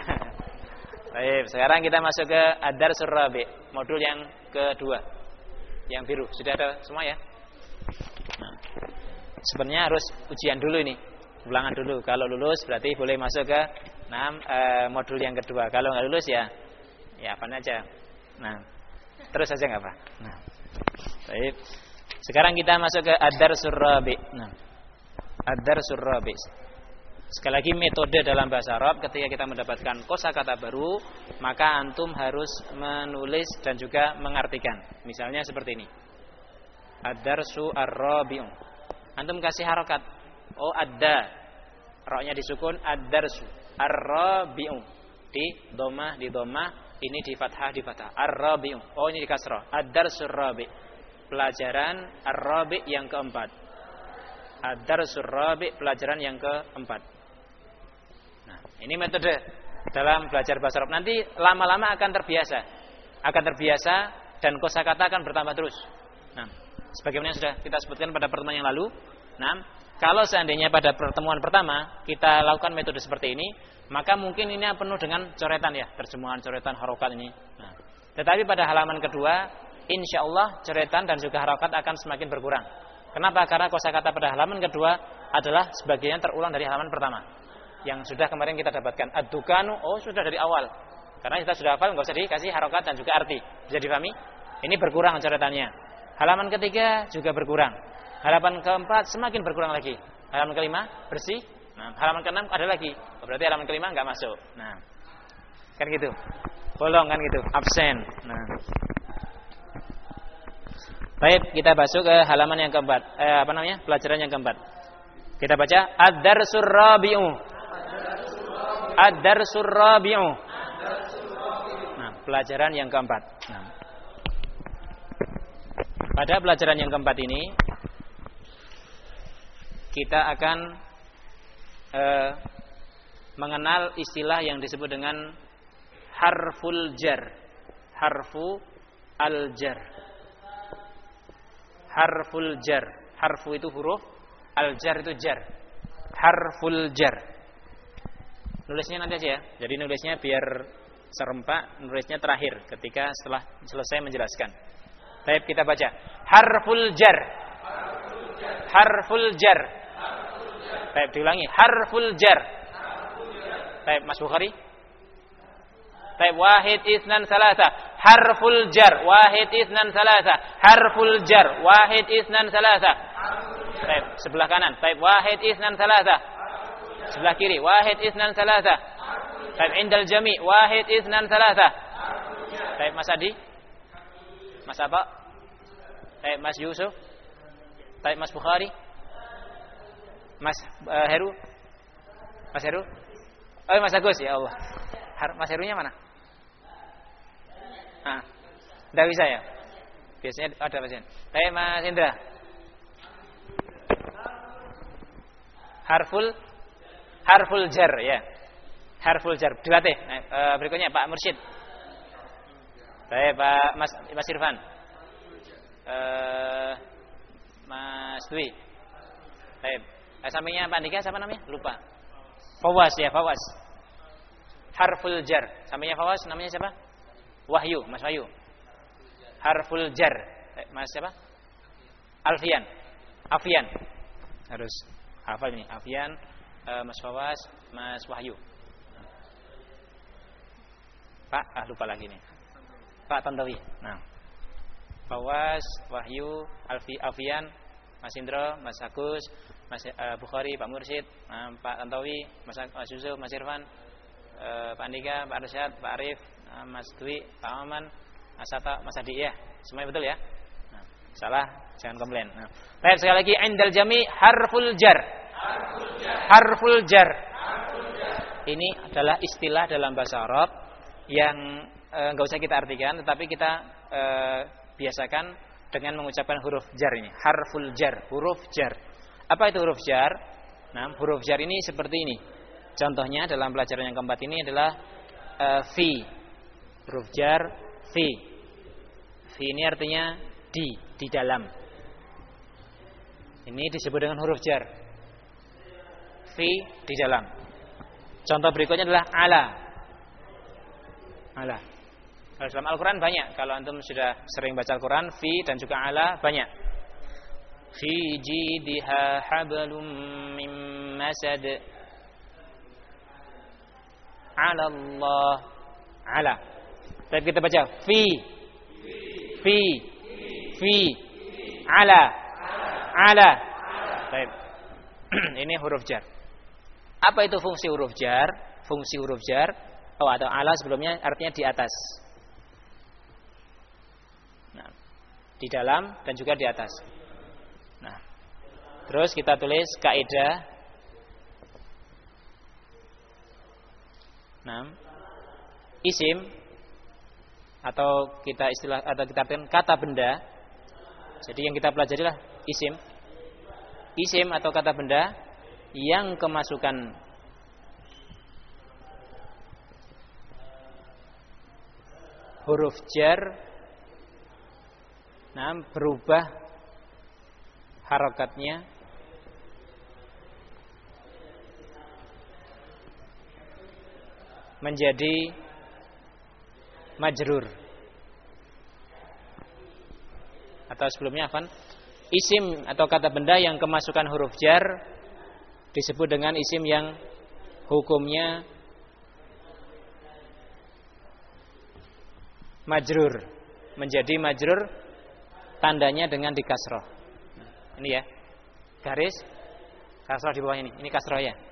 baik, sekarang kita masuk ke Ad-Darsul Rabi', modul yang kedua. Yang biru. Sudah ada semua ya? Nah. Sebenarnya harus ujian dulu ini. Ulangan dulu. Kalau lulus berarti boleh masuk ke enam e, modul yang kedua. Kalau nggak lulus ya ya apa aja. Nah, terus saja nggak apa. Nah. Baik. Sekarang kita masuk ke Ad-Darsul Rabi'. Nah. Ad-Darsul Rabi'. Sekali lagi metode dalam bahasa Arab ketika kita mendapatkan kosakata baru, maka antum harus menulis dan juga mengartikan. Misalnya seperti ini. Ad-Darsu Ar-Rabi'u. Antum kasih harokat. Oh, ada. Ra-nya disukun, ad-darsu. Ar-rabi'u. Di dhamma, di dhamma, ini di fathah, di fathah. Ar-rabi'u. Oh, ini di kasrah. Ad-darsul rabi'. Pelajaran ar-rabi' yang keempat. Ad-darsul rabi', pelajaran yang keempat. Nah, ini metode dalam belajar bahasa Arab. Nanti lama-lama akan terbiasa. Akan terbiasa dan kosakata akan bertambah terus. Nah, sebagaimana sudah kita sebutkan pada pertemuan yang lalu. Nah, kalau seandainya pada pertemuan pertama kita lakukan metode seperti ini, maka mungkin ini penuh dengan coretan ya, terjemahan coretan harokat ini. Nah, tetapi pada halaman kedua, insya Allah coretan dan juga harokat akan semakin berkurang. Kenapa? Karena kosakata pada halaman kedua adalah sebagian terulang dari halaman pertama, yang sudah kemarin kita dapatkan. Ad-dukanu, oh sudah dari awal. Karena kita sudah hafal, nggak usah dikasih harokat dan juga arti. Bisa dipahami? Ini berkurang coretannya. Halaman ketiga juga berkurang. Halaman keempat semakin berkurang lagi. Halaman kelima bersih. Nah, halaman keenam ada lagi. Oh, berarti halaman kelima nggak masuk. Nah, kan gitu. Bolong kan gitu. Absen. Nah, baik, kita masuk ke halaman yang keempat. Eh, apa namanya? Pelajaran yang keempat. Kita baca Ad-Darsul Rabi'u. Ad-Darsul Rabi'u. Nah, pelajaran yang keempat. Nah, pada pelajaran yang keempat ini kita akan e, mengenal istilah yang disebut dengan harful jar. Harfu al-jar. Harful jar. Harfu itu huruf, al-jar itu jar. Harful jar. Nulisnya nanti aja ya. Jadi nulisnya biar serempak, nulisnya terakhir ketika setelah selesai menjelaskan. Baik, kita baca. Harful jar. Harful jar. Baik, diulangi. Harful jar. Baik, Mas Bukhari. Baik, wahid isnan salasa. Harful jar. Wahid isnan salasa. Harful jar. Wahid isnan salasa. Baik, sebelah kanan. Baik, wahid isnan salasa. Sebelah kiri. Wahid isnan salasa. Baik, indal jami. Wahid isnan salasa. Baik, Mas Adi. Mas apa? Baik, Mas Yusuf. Baik, Mas Bukhari. Mas uh, Heru. Mas Heru. Oh, Mas Agus, ya Allah. Mas Herunya mana? Ah, tidak bisa ya. Biasanya ada pasien. Baik, Mas Indra. Harful harful jar ya. Harful jar. Dilatih. Nah, uh, berikutnya Pak Mursyid. Baik, Pak Mas Mas Irfan. Uh, Mas Dwi. Baik. Eh, sampingnya Pak Andika siapa namanya? Lupa. Fawas ya, Fawas. Harful jar. Sampingnya Fawas namanya siapa? Wahyu, Mas Wahyu. Harful jar. Eh, Mas siapa? Alfian. Afian. Harus hafal ini. Afian, uh, Mas Fawas, Mas Wahyu. Pak, ah lupa lagi nih. Pak Tandawi. Nah. Fawas, Wahyu, Alfi, Afian, Mas Indro, Mas Agus, Mas uh, Bukhari, Pak Mursyid, uh, Pak Tantowi, Mas, Mas Yusuf, Mas Irfan, uh, Pak Andika, Pak Arsyad, Pak Arif, uh, Mas Dwi, Pak Maman, Mas Sata, Mas Adi ya. Semuanya betul ya? Nah, salah jangan komplain. Nah, baik sekali lagi indal jami harful jar. Harful jar. Harful jar. Harful jar. Ini adalah istilah dalam bahasa Arab yang enggak uh, usah kita artikan, tetapi kita uh, biasakan dengan mengucapkan huruf jar ini. Harful jar, huruf jar. Apa itu huruf jar? Nah, huruf jar ini seperti ini. Contohnya dalam pelajaran yang keempat ini adalah uh, fi. Huruf jar fi. Fi ini artinya di, di dalam. Ini disebut dengan huruf jar. Fi di dalam. Contoh berikutnya adalah ala. Ala. Kalau dalam Al-Quran banyak. Kalau antum sudah sering baca Al-Quran, fi dan juga ala banyak. Fi jidiha hablum min masad. Ala Allah. Ala. Tapi kita baca fi. Fi. Fi. Ala. Ala. Baik. Ini huruf jar. Apa itu fungsi huruf jar? Fungsi huruf jar, oh atau ala sebelumnya artinya di atas. Nah, di dalam dan juga di atas. Nah, terus kita tulis kaidah. Nah, isim atau kita istilah atau kita artikan kata benda. Jadi yang kita pelajari lah isim. Isim atau kata benda yang kemasukan huruf jar, nah berubah harokatnya menjadi majrur. Atau sebelumnya apa? Isim atau kata benda yang kemasukan huruf jar disebut dengan isim yang hukumnya majrur, menjadi majrur, tandanya dengan di kasroh. Ini ya, garis kasroh di bawah ini. Ini kasroh ya.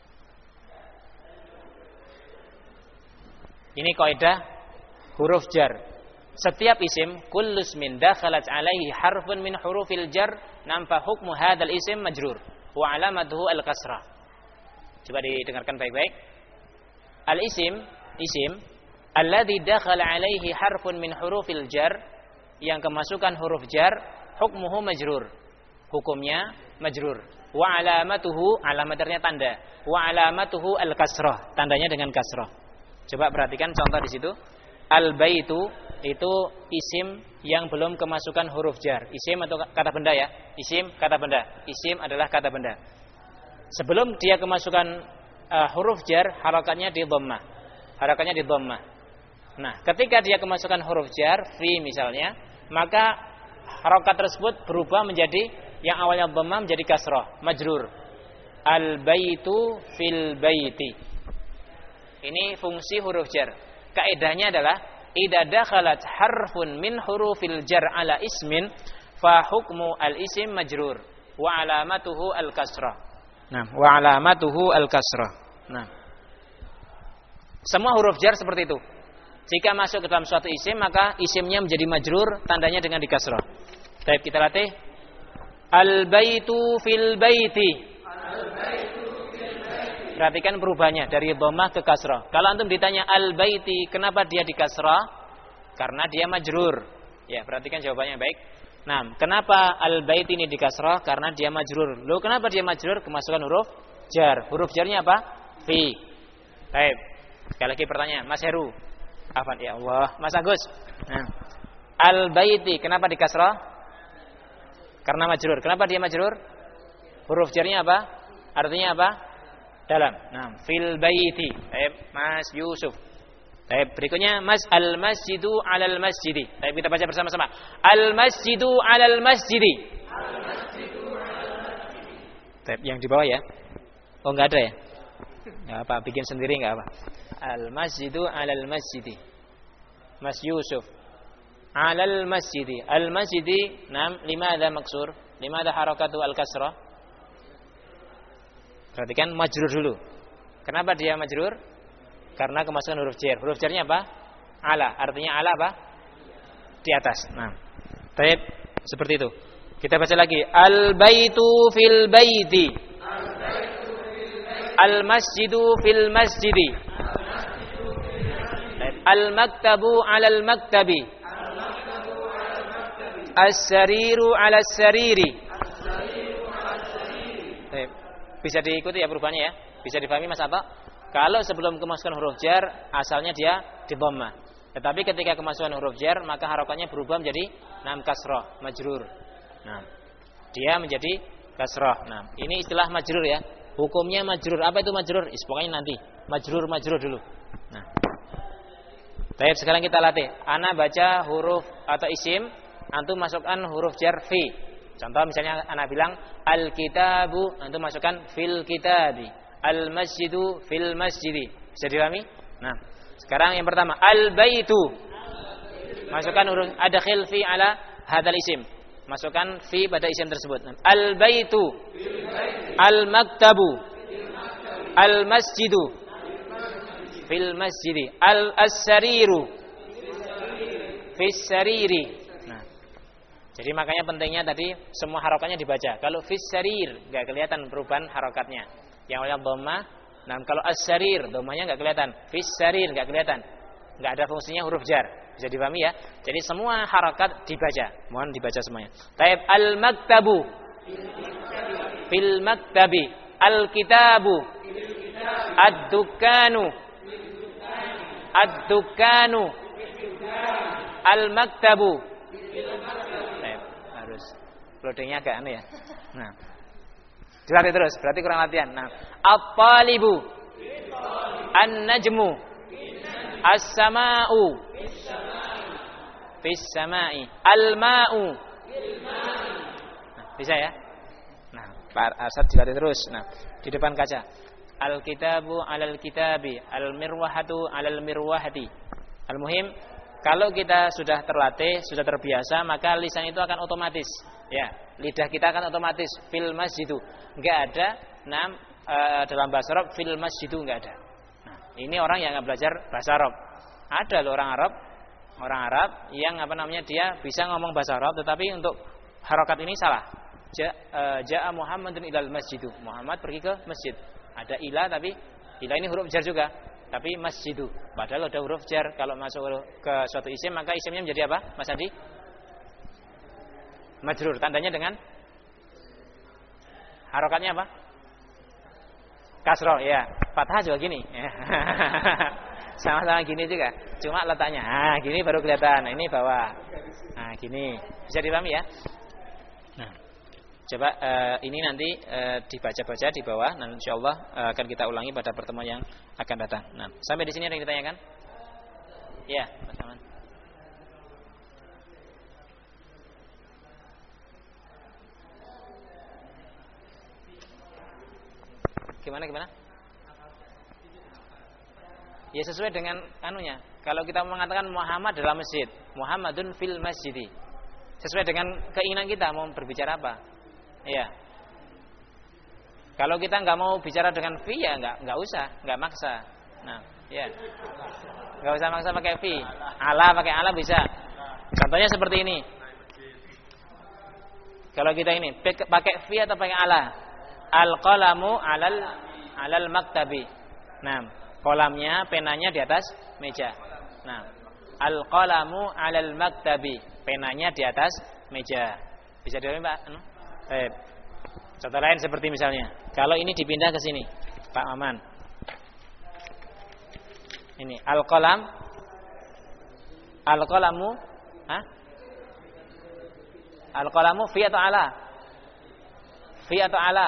Ini kaidah huruf jar. Setiap isim kullus min dakhalat alaihi harfun min hurufil jar nampa hukmu hadzal isim majrur wa alamatuhu al-kasrah. Coba didengarkan baik-baik. Al-isim, isim alladzi dakhala alaihi harfun min hurufil jar, yang kemasukan huruf jar, hukmuhu majrur. Hukumnya majrur. Wa alamatuhu, alamaternya tanda. Wa alamatuhu al-kasrah, tandanya dengan kasrah. Coba perhatikan contoh di situ. Al-baitu itu isim yang belum kemasukan huruf jar. Isim atau kata benda ya. Isim kata benda. Isim adalah kata benda. Sebelum dia kemasukan uh, huruf jar, harakatnya di dhammah. Harakatnya di dhammah. Nah, ketika dia kemasukan huruf jar, fi misalnya, maka harakat tersebut berubah menjadi yang awalnya dhammah menjadi kasrah, majrur. Al-baitu fil baiti. Ini fungsi huruf jar. Kaidahnya adalah idza dakhalat harfun min hurufil jar ala ismin fa hukmu al-isim majrur wa alamatuhu al-kasrah. Nah, wa alamatuhu al-kasrah. Nah, semua huruf jar seperti itu. Jika masuk ke dalam suatu isim, maka isimnya menjadi majrur, tandanya dengan di kasrah. Baik, kita latih. Al-baitu fil baiti. Al-baitu fil baiti. Perhatikan perubahannya dari dhammah ke kasrah. Kalau antum ditanya al-baiti, kenapa dia di kasrah? Karena dia majrur. Ya, perhatikan jawabannya baik. Nah, kenapa al-baiti ini di kasrah? Karena dia majrur. Loh, kenapa dia majrur? Kemasukan huruf jar. Huruf jarnya apa? Fi. Baik. Sekali lagi pertanyaan, Mas Heru. Afan ya Allah, Mas Agus. Nah, al-baiti kenapa di kasrah? Karena majrur. Kenapa dia majrur? Huruf jarnya apa? Artinya apa? Dalam. Nah, fil baiti. Baik, Mas Yusuf. Baik, berikutnya Mas al-masjidu 'alal masjidi. Baik, kita baca bersama-sama. Al-masjidu 'alal masjidi. Al-masjidu 'alal masjidi. Baik, yang di bawah ya. Oh, enggak ada ya? Enggak apa, bikin sendiri enggak apa. Al-masjidu 'alal masjidi. Mas Yusuf. 'Alal masjidi. Al-masjidi, nam, limadza maksur? Limadha harakatu al-kasrah? Perhatikan majrur dulu. Kenapa dia majrur? Karena kemasukan huruf jar. Huruf jarnya apa? Ala. Artinya ala apa? Di atas. Nah, baik, seperti itu. Kita baca lagi. Al-baitu fil baiti. Al-masjidu fil masjidi. Al-maktabu 'alal maktabi. As-sariru 'alas sariri. Bisa diikuti ya perubahannya ya. Bisa dipahami Mas Atta? Kalau sebelum kemasukan huruf jar asalnya dia di dhamma. Tetapi ketika kemasukan huruf jar maka harokatnya berubah menjadi nam kasrah, majrur. Nah, dia menjadi kasrah. Nah, ini istilah majrur ya. Hukumnya majrur. Apa itu majrur? Is, pokoknya nanti. Majrur majrur dulu. Nah. Baik, sekarang kita latih. Ana baca huruf atau isim, antum masukkan huruf jar fi. Contoh misalnya ana bilang al-kitabu, antum masukkan fil kitabi. Al-masjidu fil masjidi. Bisa dipahami? Nah, sekarang yang pertama al-baitu. Masukkan huruf adkhil fi ala hadzal isim. Masukkan fi pada isim tersebut. Al-baitu, al-maktabu, al-masjidu, fil masjidi, al-as-sariru, fis sariri. Nah, jadi makanya pentingnya tadi semua harokatnya dibaca. Kalau fis sarir enggak kelihatan perubahan harokatnya. Yang awalnya dhamma, nah kalau as-sarir dhammanya enggak kelihatan, fis sarir enggak kelihatan. Enggak ada fungsinya huruf jar. Bisa dipahami ya? Jadi semua harakat dibaca. Mohon dibaca semuanya. Taib al-maktabu fil maktabi, al-kitabu, ad-dukanu, ad-dukanu, al-maktabu. Taib, harus loadingnya agak aneh ya. Nah, dilatih terus. Berarti kurang latihan. Nah, at-talibu, an-najmu, as-sama'u, fis sama'i, al-ma'u. Nah, bisa ya? Nah, Pak Asad dilatih terus. Nah, di depan kaca. Al-kitabu 'alal kitabi, al-mirwahatu 'alal mirwahati. Al-muhim, kalau kita sudah terlatih, sudah terbiasa, maka lisan itu akan otomatis. Ya, lidah kita akan otomatis fil masjidu. Enggak ada nam e, dalam bahasa Arab fil masjidu enggak ada. Nah, ini orang yang enggak belajar bahasa Arab. Ada loh orang Arab, orang Arab yang apa namanya dia bisa ngomong bahasa Arab tetapi untuk harokat ini salah. Ja'a Muhammadun ilal masjidu. Muhammad pergi ke masjid. Ada ila tapi ila ini huruf jar juga. Tapi masjidu. Padahal ada huruf jar. Kalau masuk ke suatu isim maka isimnya menjadi apa? Mas Adi? Majrur. Tandanya dengan harokatnya apa? Kasroh. Ya. Fathah juga gini. Sama-sama gini juga. Cuma letaknya. Nah, gini baru kelihatan. Nah, ini bawah. Nah, gini. Bisa dipahami ya? Nah, coba uh, ini nanti uh, dibaca-baca di bawah. Nah, insyaallah uh, akan kita ulangi pada pertemuan yang akan datang. Nah, sampai di sini ada yang ditanyakan? Iya, Mas Aman. Gimana gimana? Ya sesuai dengan anunya. Kalau kita mengatakan Muhammad dalam masjid, Muhammadun fil masjidi. Sesuai dengan keinginan kita mau berbicara apa. Iya. Kalau kita nggak mau bicara dengan fi ya nggak nggak usah, nggak maksa. Nah, ya. Nggak usah maksa pakai fi. Ala pakai ala bisa. Contohnya seperti ini. Kalau kita ini pakai fi atau pakai ala? Al-qalamu alal alal maktabi. Nah, kolamnya, penanya di atas meja. Nah, al-qalamu alal maktabi. Penanya di atas meja. Bisa dipahami, Pak? Eh, contoh lain seperti misalnya, kalau ini dipindah ke sini, Pak Maman. Ini al-qalam, al-qalamu, hah? Al-qalamu fi atau ala? Fi atau ala?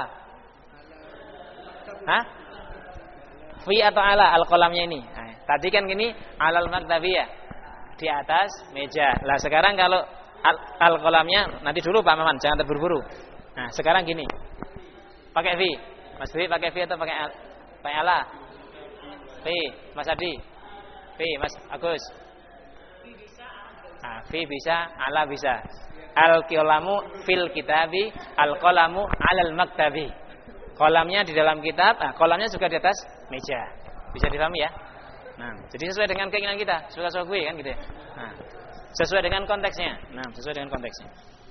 Hah? Fi atau ala al-qalamnya ini? Nah, tadi kan gini alal maktabi ya, di atas meja. Lah sekarang kalau al-qalamnya nanti dulu Pak Maman, jangan terburu-buru. Nah, sekarang gini. Pakai fi. Mas Fi pakai fi atau pakai al, pakai ala? Fi, Mas Adi. Fi, Mas Agus. Nah, fi bisa, ala bisa. Al-qalamu fil kitabi, al-qalamu 'alal maktabi. Kolamnya di dalam kitab, nah, kolamnya juga di atas meja. Bisa dipahami ya? Nah, jadi sesuai dengan keinginan kita, suka-suka gue kan gitu ya. Nah, sesuai dengan konteksnya. Nah, sesuai dengan konteksnya.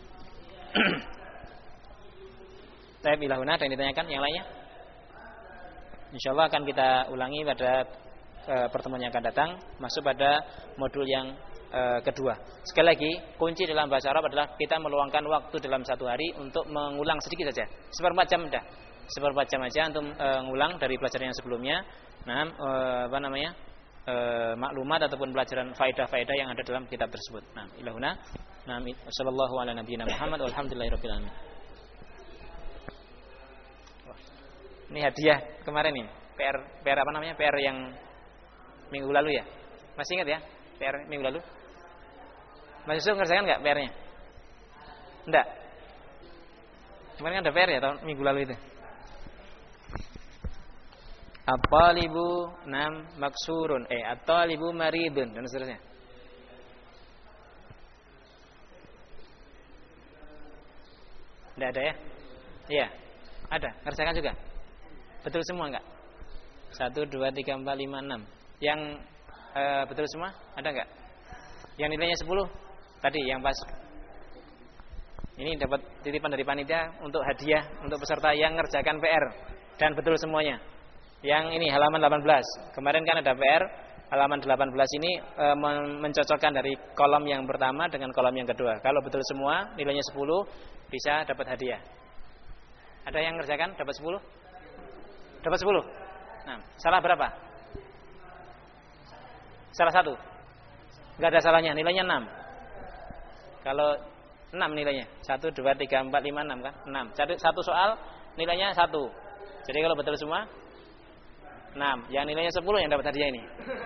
Taib ilahuna, ada yang ditanyakan yang lainnya? Insyaallah akan kita ulangi pada e, pertemuan yang akan datang, masuk pada modul yang e, kedua. Sekali lagi, kunci dalam bahasa Arab adalah kita meluangkan waktu dalam satu hari untuk mengulang sedikit saja, seperempat jam dah. Seperempat jam aja untuk e, mengulang dari pelajaran yang sebelumnya. Nah, e, apa namanya? E, maklumat ataupun pelajaran faedah-faedah yang ada dalam kitab tersebut. Nah, ilahuna. Nah, sallallahu ala nabiyina Muhammad walhamdulillahirabbil alamin. Ini hadiah kemarin nih, P R P R apa namanya? P R yang minggu lalu ya. Masih ingat ya? P R minggu lalu? Mas Yusuf ngerjakan enggak P R-nya? Enggak. Kemarin kan ada P R ya tahun minggu lalu itu. At-talibu nam maksurun eh at-talibu maridun dan seterusnya. Tidak ada ya? Iya. Ada. Ngerjakan juga. Betul semua enggak? Satu, dua, tiga, empat, lima, enam. Yang e, betul semua? Ada enggak? Yang nilainya sepuluh? Tadi yang pas. Ini dapat titipan dari panitia untuk hadiah untuk peserta yang ngerjakan P R dan betul semuanya. Yang ini halaman delapan belas. Kemarin kan ada P R halaman delapan belas ini e, mencocokkan dari kolom yang pertama dengan kolom yang kedua. Kalau betul semua nilainya sepuluh bisa dapat hadiah. Ada yang ngerjakan dapat sepuluh? Dapat sepuluh. Nah, salah berapa? Salah satu. Enggak ada salahnya, nilainya enam. Kalau enam nilainya, satu, dua, tiga, empat, lima, enam kan? enam. Jadi satu soal nilainya satu. Jadi kalau betul semua enam. Yang nilainya sepuluh yang dapat hadiah ini.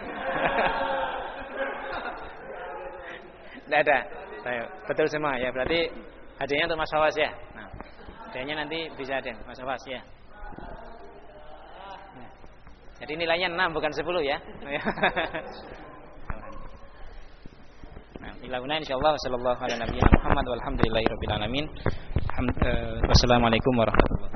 Tidak ada. Ayo, betul semua ya. Berarti hadiahnya untuk Mas Fawas ya. Nah, hadiahnya nanti bisa ada Mas Fawas ya. Nah, jadi nilainya enam bukan sepuluh ya. Nah, ilahuna insyaallah sallallahu alaihi wa sallam Muhammad walhamdulillahirabbil alamin. Wassalamualaikum warahmatullahi wabarakatuh.